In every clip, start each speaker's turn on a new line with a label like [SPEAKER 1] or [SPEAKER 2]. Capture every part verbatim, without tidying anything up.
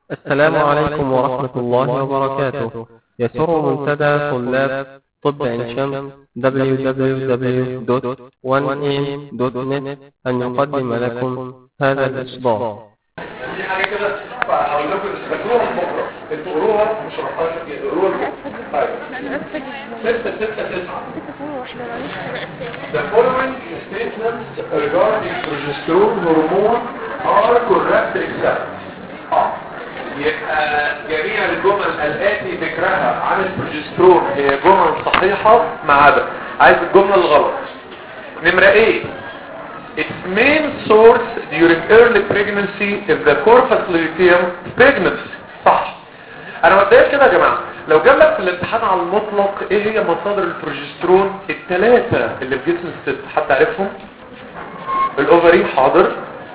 [SPEAKER 1] السلام عليكم ورحمة الله وبركاته. يسر منتدى طلاب طب عين شمس دبليو دبليو دبليو دوت وان إيه دوت نت أن يقدم لكم هذا الإصدار.
[SPEAKER 2] دي حاجة كده هقول لكم تذكروها بكرة، انتوا قروها مش رحتها كده، قروها بكرة. طيب ستة ستة تسعة. The following statements regarding progesterone hormone are correct except اه يبقى جميع الجمل الآتي ذكرها عن البروجسترون هي جمل صحيحة ما عدا عايز الجملة الغلط. نمرة ايه؟ Its main source during early pregnancy is the corpus luteum pregnancy. صح. انا مبدئيا كده يا جماعه لو جاب لك في الامتحان على المطلق ايه هي مصادر البروجسترون الثلاثه اللي في جسم الست، حد عارفهم؟ الاوفري حاضر،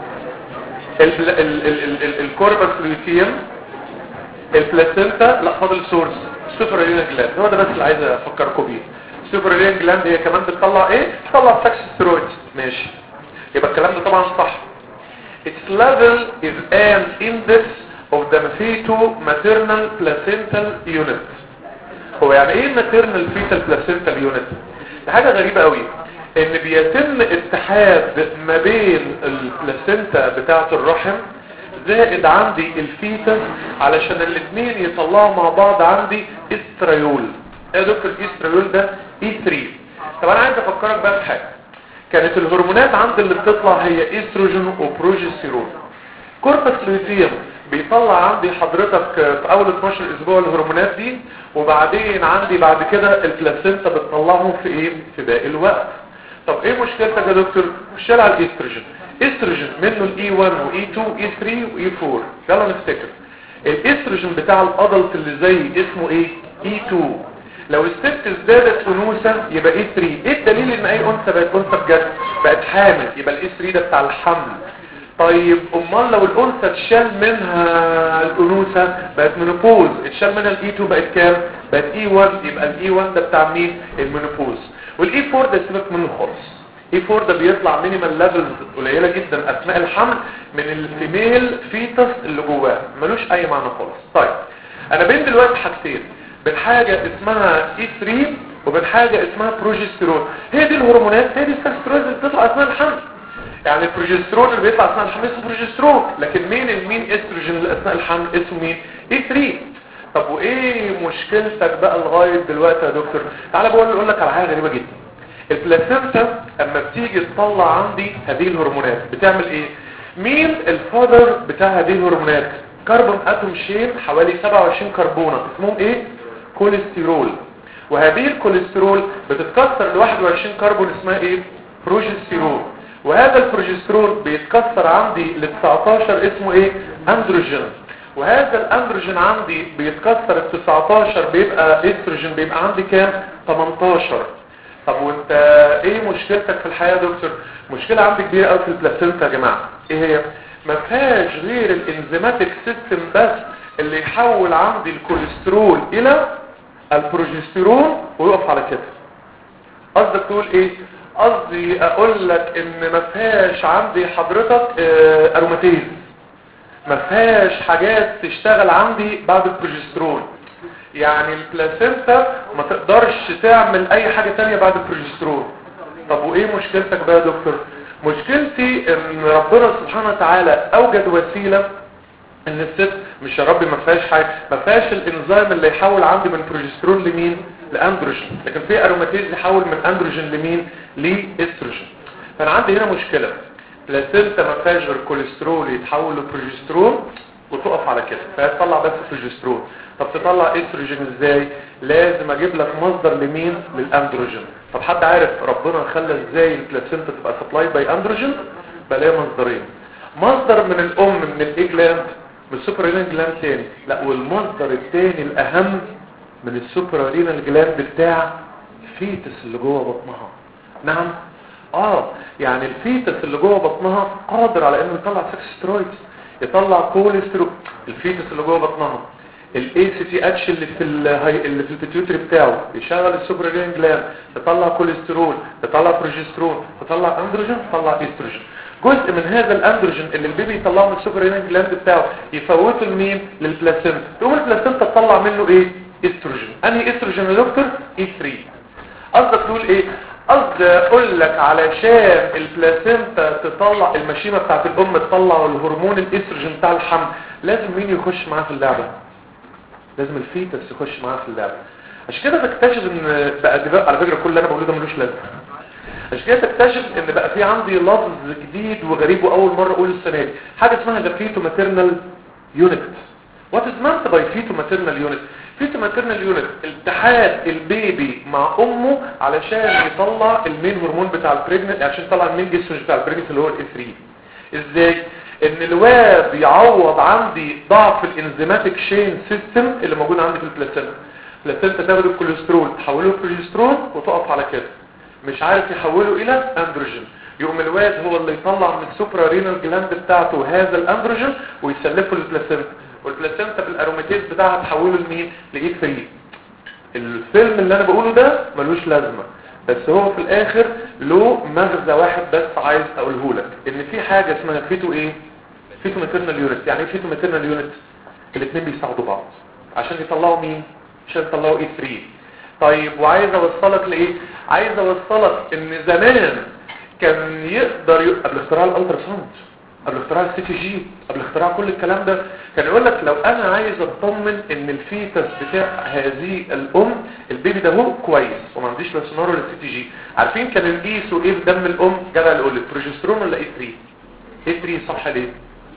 [SPEAKER 2] الكوربس لوتيوم، البلاسينتا، لا فاضل سورس السوبرالين جلاند. هو ده بس اللي عايز افكركم بيه. السوبرالين جلاند هي كمان بتطلع ايه؟ بتطلع سكس ستيرويدز. ماشي، يبقى الكلام ده طبعا صح. Its level is an index of the feto-maternal placental unit. هو يعني ايه maternal fetal placental unit؟ دي حاجة غريبة قوي، ان بيتم اتحاد ما بين البلاسينتا بتاعة الرحم زائد عندي الفيتس علشان الاثنين يطلعوا مع بعض عندي استريول. ايه يا دكتور الاستريول ده؟ اي ثلاثة. طب انا عايز افكرك بقى بحاجة. كانت الهرمونات عند اللي بتطلع هي استروجين وبروجستيرون. كوربس لوتيوم بيطلع عندي حضرتك في اول اتناشر اسبوع الهرمونات دي، وبعدين عندي بعد كده البلاسينتا بتطلعهم في ايه؟ في باقي الوقت. طب ايه مشكلتك يا دكتور؟ مشكلة على الاستروجين. استروجين منه الاي واحد واي اتنين واي تلاتة واي اربعة. يلا نفتكر الاستروجين بتاع الادلت اللي زي اسمه ايه؟ اي اتنين. لو الست ازدادت انوثه يبقى اي ثلاثة. ايه الدليل ان اي انثى بقت انثى بجد؟ بقت حامل، يبقى الاي ثلاثة ده بتاع الحمل. طيب امال لو الانثى اتشال منها الانوثه بقت منوبوز، اتشال منها الاي اتنين بقت كام؟ بقت اي واحد، يبقى الاي واحد ده بتاع مين؟ المنوبوز. والاي اربعة ده سيبك منه خالص. اي اربعة ده بيطلع مينيمال ليفلز قليله جدا اثناء الحمل من الفيميل فيتس اللي جواه، ملوش اي معنى خالص. طيب انا بين دلوقتي حاجتين، بين حاجه اسمها اي ثلاثة وبين حاجه اسمها بروجستيرون. هي دي الهرمونات، هي دي السترويدز اللي بتطلع اثناء الحمل. يعني البروجسترون اللي بيطلع اثناء الحمل اسمه بروجسترون، لكن مين المين استروجين اللي اثناء الحمل اسمه مين؟ اي ثلاثة. طب وايه مشكلتك بقى لغايه دلوقتي يا دكتور؟ تعالى بقول اقول لك على حاجه غريبه جدا. البلاسينتا اما بتيجي تطلع عندي هذه الهرمونات بتعمل ايه؟ مين الفادر بتاع هذه الهرمونات؟ كربون اتوم شين حوالي سبعة وعشرين كربونه اسمهم ايه؟ كوليسترول. وهذه الكوليسترول بتتكسر ل واحد وعشرين كربون اسمها ايه؟ بروجستيرون. وهذا البروجسترون بيتكسر عندي ل تسعتاشر اسمه ايه؟ اندروجين. وهذا الاندروجين عندي بيتكسر ال تسعتاشر بيبقى استروجين، بيبقى عندي كام؟ تمنتاشر. طب وانت ايه مشكلتك في الحياه يا دكتور؟ مشكله عندي كبيره قوي في البلاسينتا يا جماعه. ايه هي؟ ما فيهاش غير الانزيماتيك سيستم بس اللي يحول عندي الكوليسترول الى البروجستيرون ويقف على كده. قصدك تقول ايه؟ قصدي اقول لك ان ما فيهاش عندي حضرتك اه اروماتيز، ما فيهاش حاجات تشتغل عندي بعد البروجسترون. يعني البلاسينتا ما تقدرش تعمل اي حاجة تانية بعد البروجسترون. طب وايه مشكلتك بقى يا دكتور؟ مشكلتي ان ربنا سبحانه وتعالى اوجد وسيلة ان الست مش يا ربي ما فيهاش حاجه، ما فيهاش الانزيم اللي يحول عندي من بروجسترون لمين؟ لاندروجين، لكن في اروماتيز يحول من اندروجين لمين؟ لاستروجين. فانا عندي هنا مشكله. بلاسينتا ما فيهاش غير كوليسترول يتحول لبروجسترون وتقف على كده، فهتطلع بس بروجسترون. طب تطلع استروجين ازاي؟ لازم اجيب لك مصدر لمين؟ للاندروجين. طب حد عارف ربنا خلى ازاي البلاسينتا تبقى سبلاي باي اندروجين؟ بقى ليها مصدرين. مصدر من الام من الاي جلاند من السوبرالين جلاند تاني، لا والمصدر التاني الاهم من السوبرالين جلاند بتاع الفيتس اللي جوه بطنها. نعم اه يعني الفيتس اللي جوه بطنها قادر على انه يطلع سكس سترويدز، يطلع كوليسترول. الفيتس اللي جوه بطنها الاي سي تي اتش اللي في الهي... اللي في البيتيوتري بتاعه يشغل السوبرارينال جلاند، تطلع كوليسترول، تطلع بروجسترون، تطلع اندروجين، تطلع استروجين. جزء من هذا الاندروجين اللي البيبي يطلعه من السوبرارينال جلاند بتاعه يفوته لمين؟ للبلاسينتا. تقوم البلاسينتا تطلع منه ايه؟ استروجين. انهي استروجين يا دكتور؟ اي ثلاثة. قصدك تقول ايه؟ قصد اقول لك علشان البلاسينتا تطلع الماشينه بتاعت الام تطلع الهرمون الاستروجين بتاع الحمل، لازم مين يخش معاه في اللعبه؟ لازم الفيتس يخش معاه في اللعبه. عشان كده تكتشف ان بقى دلوقتي على فكره كل اللي انا بقوله ده ملوش لازمه. عشان كده تكتشف ان بقى في عندي لفظ جديد وغريب واول مره اقول السنه دي، حاجه اسمها ذا فيتو ماتيرنال يونت. وات از مانت باي فيتو ماتيرنال يونت؟ فيتو ماتيرنال يونت اتحاد البيبي مع امه علشان يطلع المين هرمون بتاع البريجننت، عشان يطلع المين جسم بتاع البريجننت اللي هو الاي ثلاثة. ازاي؟ ان الواد يعوض عندي ضعف الانزيماتيك شين سيستم اللي موجود عندي في البلاسينتا. البلاسينتا تاخد الكوليسترول تحوله لبروجسترون وتقف على كده، مش عارف يحوله الى اندروجين، يقوم الواد هو اللي يطلع من السوبرا رينال جلاند بتاعته هذا الاندروجين ويسلفه للبلاسينتا، والبلاسينتا بالاروماتيز بتاعها تحوله لمين؟ لاي ثلاثة. الفيلم اللي انا بقوله ده ملوش لازمه، بس هو في الاخر له مغزى واحد بس عايز اقوله لك، ان في حاجه اسمها فيتو ايه؟ فيتو ماتيرنال يونت. يعني ايه فيتو ماتيرنال يونت؟ الاثنين بيساعدوا بعض عشان يطلعوا مين؟ عشان يطلعوا اي ثلاثة. طيب وعايز اوصلك لايه؟ عايز اوصلك ان زمان كان يقدر ي... قبل اختراع الالترا ساوند، قبل اختراع السي تي جي، قبل اختراع كل الكلام ده، كان يقول لك لو انا عايز اطمن ان الفيتس بتاع هذه الام البيبي ده هو كويس وما عنديش لا سونار ولا سي تي جي، عارفين كان يقيسوا ايه في دم الام؟ جدع يقول لك بروجسترون ولا اي ثلاثة؟ اي ثلاثة صح ليه؟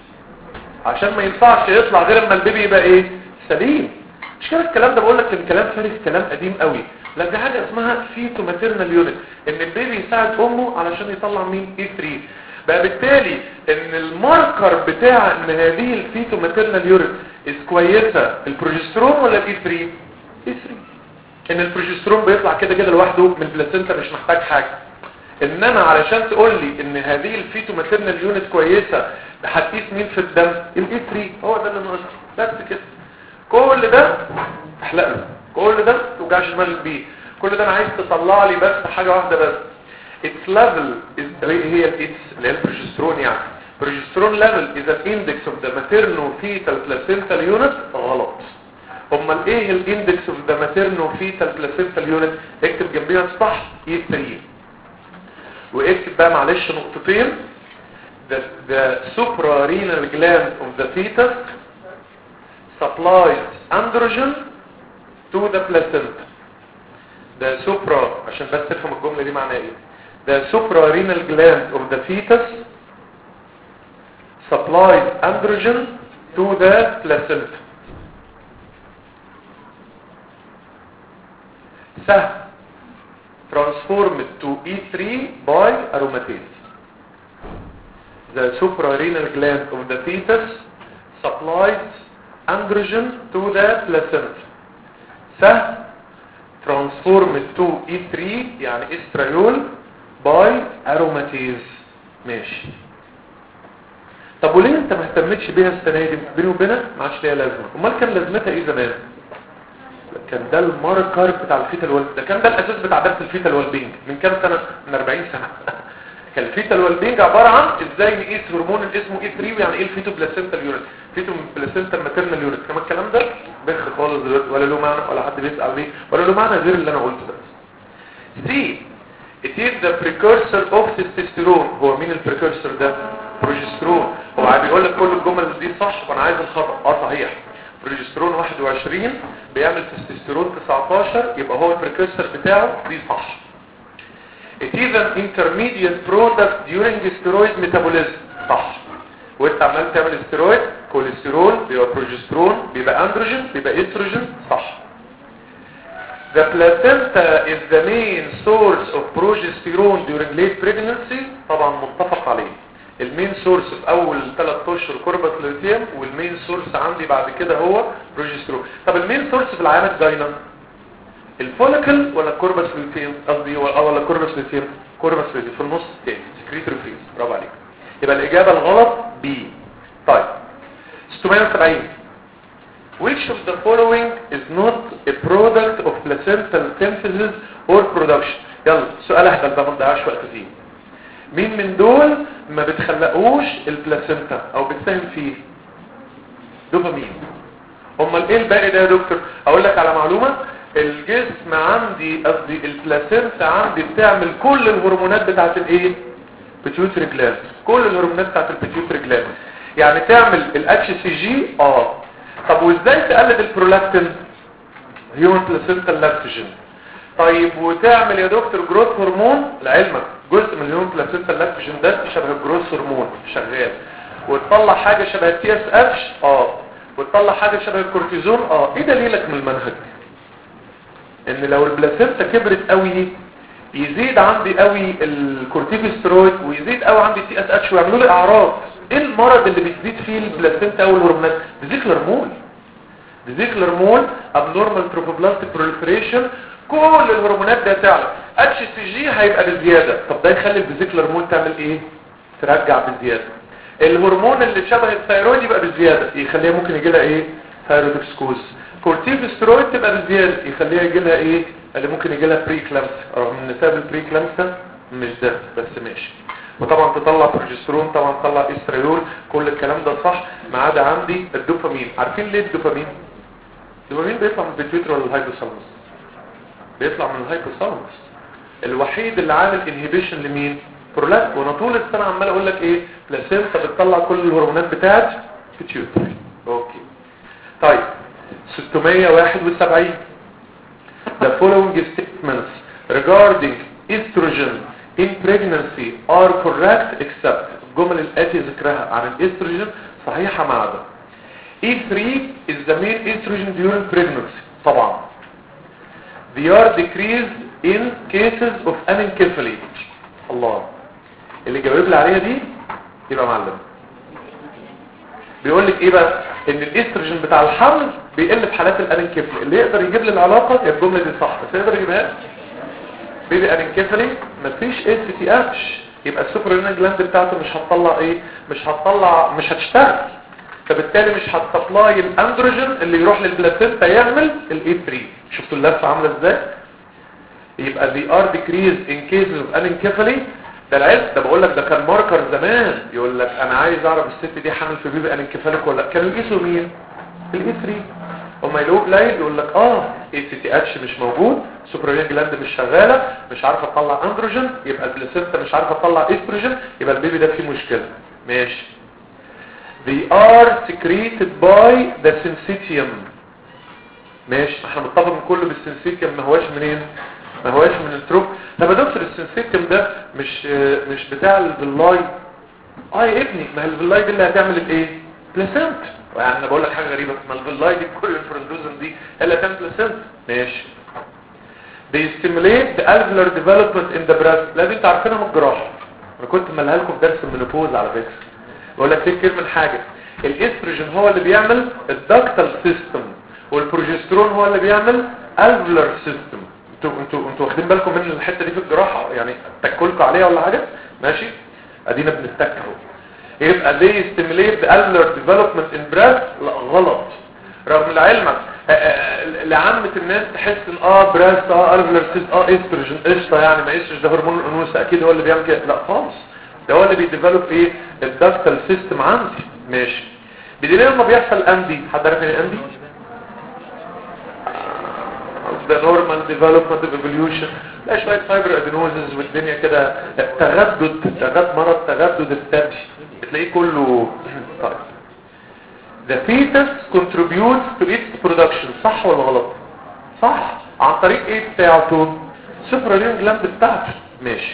[SPEAKER 2] عشان ما ينفعش يطلع غير اما البيبي يبقى ايه؟ سليم. مش كده الكلام ده بقول لك ان كلام فارغ، كلام قديم قوي. لا دي حاجه اسمها فيتو ماتيرنال يونت، ان البيبي يساعد امه علشان يطلع مين؟ اي ثلاثة. بقى بالتالي ان الماركر بتاع ان هذه الفيتو ماتيرنال يونت از كويسه البروجسترون ولا الاي ثلاثة؟ اي ثلاثة. ان البروجسترون بيطلع كده كده لوحده من البلاسينتا مش محتاج حاجه، انما علشان تقول لي ان هذه الفيتو ماتيرنال يونت كويسه هتقيس مين في الدم؟ الاي ثلاثة. هو ده اللي ناقص بس كده. كل ده احلق له، كل ده توجعش دماغك بيه، كل ده انا عايز تطلع لي بس حاجه واحده بس. its level is هي الاتس اللي هي البروجسترون. يعني progesterone level is an index of the maternal-fetal placental unit. غلط. امال ايه الاندكس اوف ذا maternal-fetal placental unit؟ اكتب جنبيها صح اي ثلاثة، واكتب بقى معلش نقطتين. the, the suprarenal gland of the fetus supplies androgen to the placenta. the supra عشان بس تفهم الجملة دي معناها ايه. the suprarenal gland of the fetus supplies androgen to the placenta. سهل. transformed to E three by aromatase. the suprarenal gland of the fetus supplies androgen to the placenta. سهل. transformed to E three يعني استريول by aromatase. ماشي. طب وليه انت ما اهتمتش بيها السنه دي؟ بيني وبينك ما عادش ليها لازمه. امال كان لازمتها ايه زمان؟ كان ده الماركر بتاع الفيتال ويل، ده كان ده الاساس بتاع درس الفيتال ويل من كام سنه؟ من أربعين سنه. كان الفيتال ويل عباره عن ازاي نقيس هرمون اللي اسمه اي ثلاثة، ويعني ايه الفيتو بلاسينتال يونت، فيتو بلاسينتال ماتيرنال يونت. كمان الكلام ده بخ خالص دلوقتي، ولا له معنى ولا حد بيسال ليه، ولا له معنى غير اللي انا قلته ده. سي it is the precursor of testosterone. هو مين البريكورسور ده؟ بروجسترون. هو عايز يقول لك كل الجمل دي صح وانا عايز الخطا. اه صحيح. بروجسترون واحد وعشرين بيعمل تستوستيرون تسعتاشر، يبقى هو البريكورسور بتاعه دي صح. it is an intermediate product during steroid metabolism. صح. وانت عمال تعمل استرويد كوليسترول بيبقى بروجسترون بيبقى اندروجين بيبقى استروجين. صح. The placenta is the main source of progesterone during late pregnancy. طبعا متفق عليه. المين سورس في اول ثلاث اشهر كوربس لوتيوم، والمين سورس عندي بعد كده هو بروجسترون. طب المين سورس في العيانه الجاينه الفوليكل ولا الكوربس لوتيوم؟ قصدي ولا الكوربس لوتيوم؟ كوربس لوتيوم في النص الثاني سكريتوري فريز. برافو عليك. يبقى الاجابه الغلط بي. طيب ستمائة وسبعين which of the following is not a product of placental synthesis or production. يلا سؤال اهبل بقى ما نضيعش وقت فيه. مين من دول ما بتخلقوش البلاسنتا او بتساهم فيه؟ دوبامين. امال ايه الباقي ده يا دكتور؟ اقول لك على معلومه، الجسم عندي قصدي البلاسنتا عندي بتعمل كل الهرمونات بتاعت الايه؟ بيتيوتري جلاند، كل الهرمونات بتاعت البيتيوتري جلاند. يعني تعمل الاتش سي جي اه. طب وازاي تقلد البرولاكتين؟ هيومن بلاسنتا لاكتوجين. طيب وتعمل يا دكتور جروث هرمون لعلمك جزء من الهيومن بلاسنتا لاكتوجين ده شبه الجروث هرمون شغال، وتطلع حاجه شبه التي اس اتش اه، وتطلع حاجه شبه الكورتيزون اه. ايه دليلك من المنهج ان لو البلاسنتا كبرت قوي يزيد عندي قوي الكورتيكوستيرويد ويزيد قوي عندي التي اس اتش ويعملوا لي اعراض؟ ايه المرض اللي بتزيد فيه البلاسنتا او الهرمونات؟ فيزيكلر مول. فيزيكلر مول abnormal trophoblast proliferation، كل الهرمونات دي تعلى، اتش سي جي هيبقى بزياده. طب ده يخلي الفيزيكلر مول تعمل ايه؟ ترجع بزياده. الهرمون اللي شبه الثايرويد يبقى بزياده يخليها ممكن يجي لها ايه؟ ثايرويدكسكوز. كورتيكوستيرويد تبقى بزياده يخليها يجي لها ايه؟ اللي ممكن يجي لها بري كلامس، رغم ان سبب البري كلامس مش ده بس ماشي. وطبعا تطلع بروجسترون، طبعا تطلع استريول، كل الكلام ده صح ما عدا عندي الدوبامين. عارفين ليه الدوبامين؟ الدوبامين بيطلع من البيتيوتري ولا الهايبوثالاموس؟ بيطلع من الهايبوثالاموس. الوحيد اللي عامل انهيبيشن لمين؟ برولاكت. وانا طول السنه عمال اقول لك ايه؟ بلاسينتا بتطلع كل الهرمونات بتاعت بيتيوتري. اوكي طيب ستمية وواحد وسبعين. The following statements regarding estrogen in pregnancy are correct except الجمل الآتي ذكرها عن الاستروجين صحيحة ما عدا E three is the main estrogen during pregnancy. طبعا they are decreased in cases of anencephaly. الله اللي جاوب لي عليها دي يبقى معلم. بيقول لك ايه بقى؟ ان الاستروجين بتاع الحمل بيقل في حالات الانكفلي. اللي يقدر يجيب لي العلاقه يا الجمله دي صح، بس يقدر يجيبها بيبي انكفلي مفيش اس تي اتش، يبقى السوبرينال جلاند بتاعته مش هتطلع ايه؟ مش هتطلع مش هتشتغل، فبالتالي مش هتسبلاي الاندروجين اللي يروح للبلاسينتا يعمل الاي ثري. شفتوا اللفه عامله ازاي؟ يبقى دي ار ديكريز ان كيسز اوف انكفلي. ده العلم ده بقول لك ده كان ماركر زمان يقول لك انا عايز اعرف الست دي حامل في بيبي انكفاليك ولا لا. كانوا يقيسوا مين؟ الاي ثري. اما يلاقوه قليل يقول لك اه اي سي تي اتش مش موجود، سوبرينال جلاند مش شغاله، مش عارفه تطلع اندروجين، يبقى البلاسينتا مش عارفه تطلع استروجين، يبقى البيبي ده فيه مشكله. ماشي. they are secreted by the syncytium. ماشي احنا متفقين كله بالسنسيتيوم، ما هواش منين؟ ما هواش من التروب. طب يا دكتور السنسيتيوم ده مش مش بتاع الفيلاي؟ اه يا ابني ما هي الفيلاي دي اللي هتعمل الايه؟ بلاسنت. يعني انا بقول لك حاجه غريبه، ما الفيلاي دي كل الفرندوزن دي اللي هتعمل بلاسنت. ماشي. they stimulate the alveolar development in the breast. لا دي انت عارفينها من الجراحه، انا كنت مالها لكم في درس المينوبوز على فكره. بقول لك تفكر من حاجه، الاستروجين هو اللي بيعمل الدكتال سيستم والبروجسترون هو اللي بيعمل الفيولار سيستم. انتوا انتوا انتوا واخدين بالكم من الحته دي في الجراحه؟ يعني اتكلكوا عليها ولا حاجه؟ ماشي ادينا بنتك اهو. يبقى زي ستيميليت الفيولار ديفلوبمنت ان بريست. لا غلط، رغم لعلمك لعامه الناس تحس ان اه بريست اه الفيولار سيستم اه استروجين قشطه، يعني ما استروجين ده هرمون الانوثه اكيد هو اللي بيعمل كده. لا خالص، ده هو اللي بيديفلوب ايه؟ الدكتال سيستم عندي. ماشي. بدليل لما بيحصل اندي، حد عارف ايه اندي؟ the normal development of evolution. لا شوية فايبر ادينوزز والدنيا كده تغدد تغد مرض تغدد الثدي بتلاقيه كله. طيب the fetus contributes to its production. صح ولا غلط؟ صح. عن طريق ايه بتاعته؟ سوبرالين جلاند بتاعته. ماشي.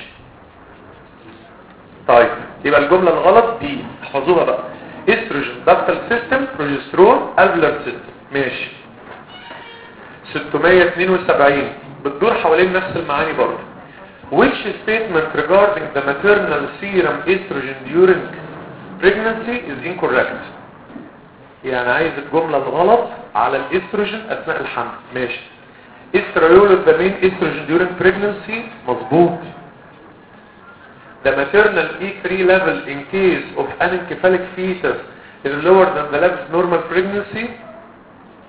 [SPEAKER 2] طيب يبقى الجملة الغلط دي احفظوها بقى، استروجين دكتال سيستم بروجسترون الفيولار سيستم. ماشي. ستمية واتنين وسبعين بتدور حوالين نفس المعاني برضه. which statement regarding the maternal serum estrogen during pregnancy is incorrect. يعني عايز الجملة الغلط على الاستروجين اثناء الحمل. ماشي. estradiol is the main estrogen during pregnancy. مظبوط. the maternal E three level in case of anencephalic fetus is lower than the level of normal pregnancy.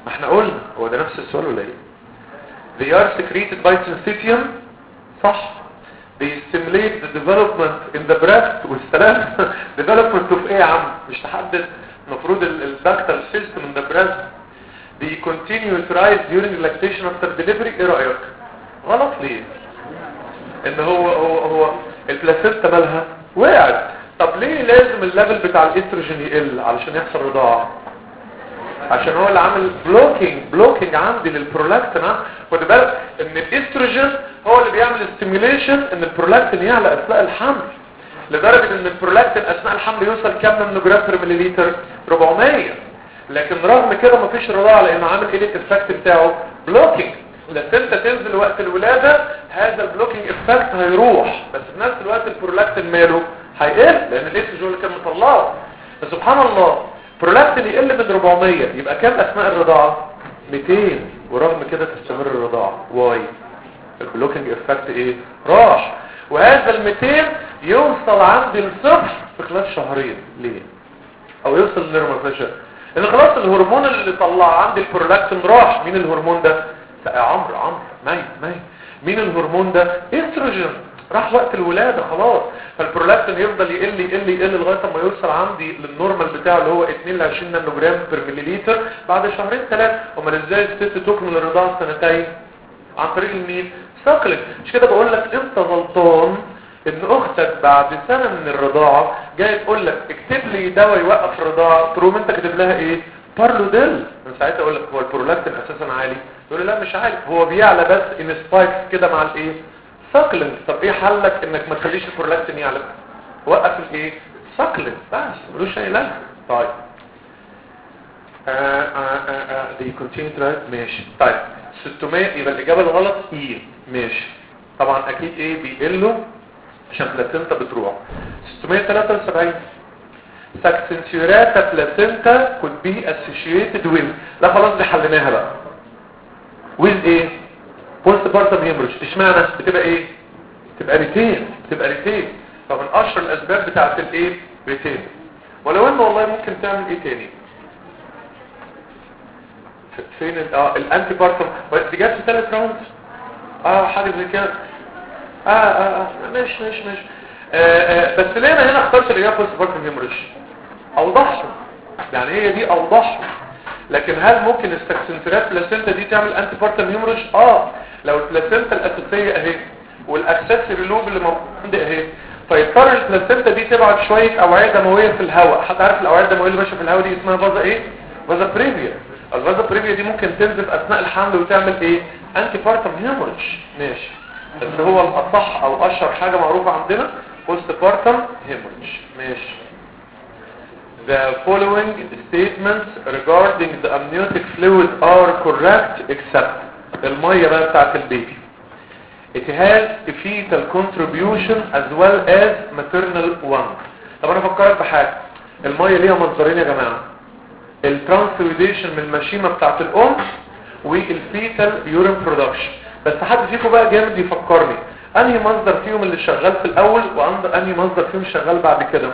[SPEAKER 2] ما احنا قلنا هو ده نفس السؤال ولا ايه؟ they are secreted by syncytium صح. they stimulate the development in the breast والسلام development of ايه يا عم؟ مش تحدد المفروض الدكتال سيستم in the breast they continue to rise during lactation after delivery. ايه رأيك؟ غلط ليه؟ ان هو هو هو البلاسينتا مالها وقعت. طب ليه لازم الليفل بتاع الاستروجين يقل علشان يحصل رضاعه؟ عشان هو اللي عامل بلوكينج بلوكينج عندي للبرولاكتين. خد بالك ان الاستروجين هو اللي بيعمل ستيميوليشن ان البرولاكتين يعلى اثناء الحمل، لدرجه ان البرولاكتين اثناء الحمل يوصل كام نانوجرام بير مليليتر؟ أربعمية. لكن رغم كده مفيش رضاعه لانه عامل ايه الافكت بتاعه؟ بلوكينج. لما تنزل وقت الولاده هذا البلوكينج افكت هيروح، بس في نفس الوقت البرولاكتين ماله هيقل لان الاستروجين اللي كان مطلعه. فسبحان الله برولاكتين يقل من أربعمية يبقى كام اثناء الرضاعه؟ مئتين، ورغم كده تستمر الرضاعه. واي؟ البلوكينج افكت ايه؟ راح. وهذا ال مئتين يوصل عند الصفر في خلال شهرين. ليه؟ او يوصل للنورمال بريشر لان خلاص الهرمون اللي طلع عندي البرولاكتين راح. مين الهرمون ده؟ عمرو عمرو مي مي مين الهرمون ده؟ استروجين. راح وقت الولاده خلاص. فالبرولاكتين يفضل يقل يقل يقل لغايه ما يوصل عندي للنورمال بتاعه اللي هو اتنين ل عشرين نانوجرام بير مليليتر بعد شهرين ثلاثه. امال ازاي الست تكمل الرضاعه سنتين؟ عن طريق المين؟ ساكلين. مش كده بقول لك انت غلطان ان اختك بعد سنه من الرضاعه جايه تقول لك اكتب لي دواء يوقف الرضاعه، تقوم انت كاتب لها ايه؟ بارلوديل. من ساعتها اقول لك هو البرولاكتين اساسا عالي؟ تقول لي لا مش عالي، هو بيعلى بس ان سبايكس كده مع الايه؟ ساكلين. طب ايه حلك انك ما تخليش البرولاكتين يعلى؟ وقف الايه؟ ساكلين بس ملوش اي لازمه. طيب اه اه اه دي كونتينيو ترايت ماشي. طيب ستمية يبقى الاجابه الغلط ايه؟ ماشي. طبعا اكيد ايه بيقلوا عشان بلاسينتا بتروح. ستمية وتلاتة وسبعين ساكسنسيوراتا بلاسينتا could be associated with. لا خلاص دي حليناها بقى. with ايه؟ بوست بارتم هيموريج. اشمعنى بتبقى ايه؟ بتبقى ريتين. بتبقى ريتين. طب من اشهر الاسباب بتاعت الايه؟ ريتين. ولو انه والله ممكن تعمل ايه تاني؟ فين ال اه الانتي بارتم؟ دي جت في ثلاث راوند. اه حاجه زي كده. اه اه اه ماشي ماشي ماشي. آه آه بس ليه انا هنا اخترت الاجابه بوست بارتم هيموريج؟ اوضحهم يعني هي دي اوضحهم. لكن هل ممكن الساكسنترات بلاسينتا دي تعمل انتي بارتم هيموريج؟ اه لو البلاسينتا الاساسيه اهي والاكسسوري لوب اللي موجود عندي اهي، فيضطر البلاسينتا دي تبعت شويه اوعيه دمويه في الهواء. حد عارف الاوعيه الدمويه اللي ماشيه في الهواء دي اسمها فازا ايه؟ فازا بريفيا. الفازا بريفيا دي ممكن تنزف اثناء الحمل وتعمل ايه؟ انتي بارتم هيموريج. ماشي. بس هو الاصح او اشهر حاجه معروفه عندنا بوست بارتم هيموريج. ماشي. The following statements regarding the amniotic fluid are correct except المية بقى بتاعت البيبي. It has a fetal contribution as well as maternal one. طب انا فكرت بحاجة. المية ليها مصدرين يا جماعة. الترانسفيوديشن من المشيمة بتاعت الام والفيتال يورين برودكشن. بس حد فيكم بقى جامد يفكرني انهي مصدر فيهم اللي شغال في الاول وانهي مصدر فيهم شغال بعد كده؟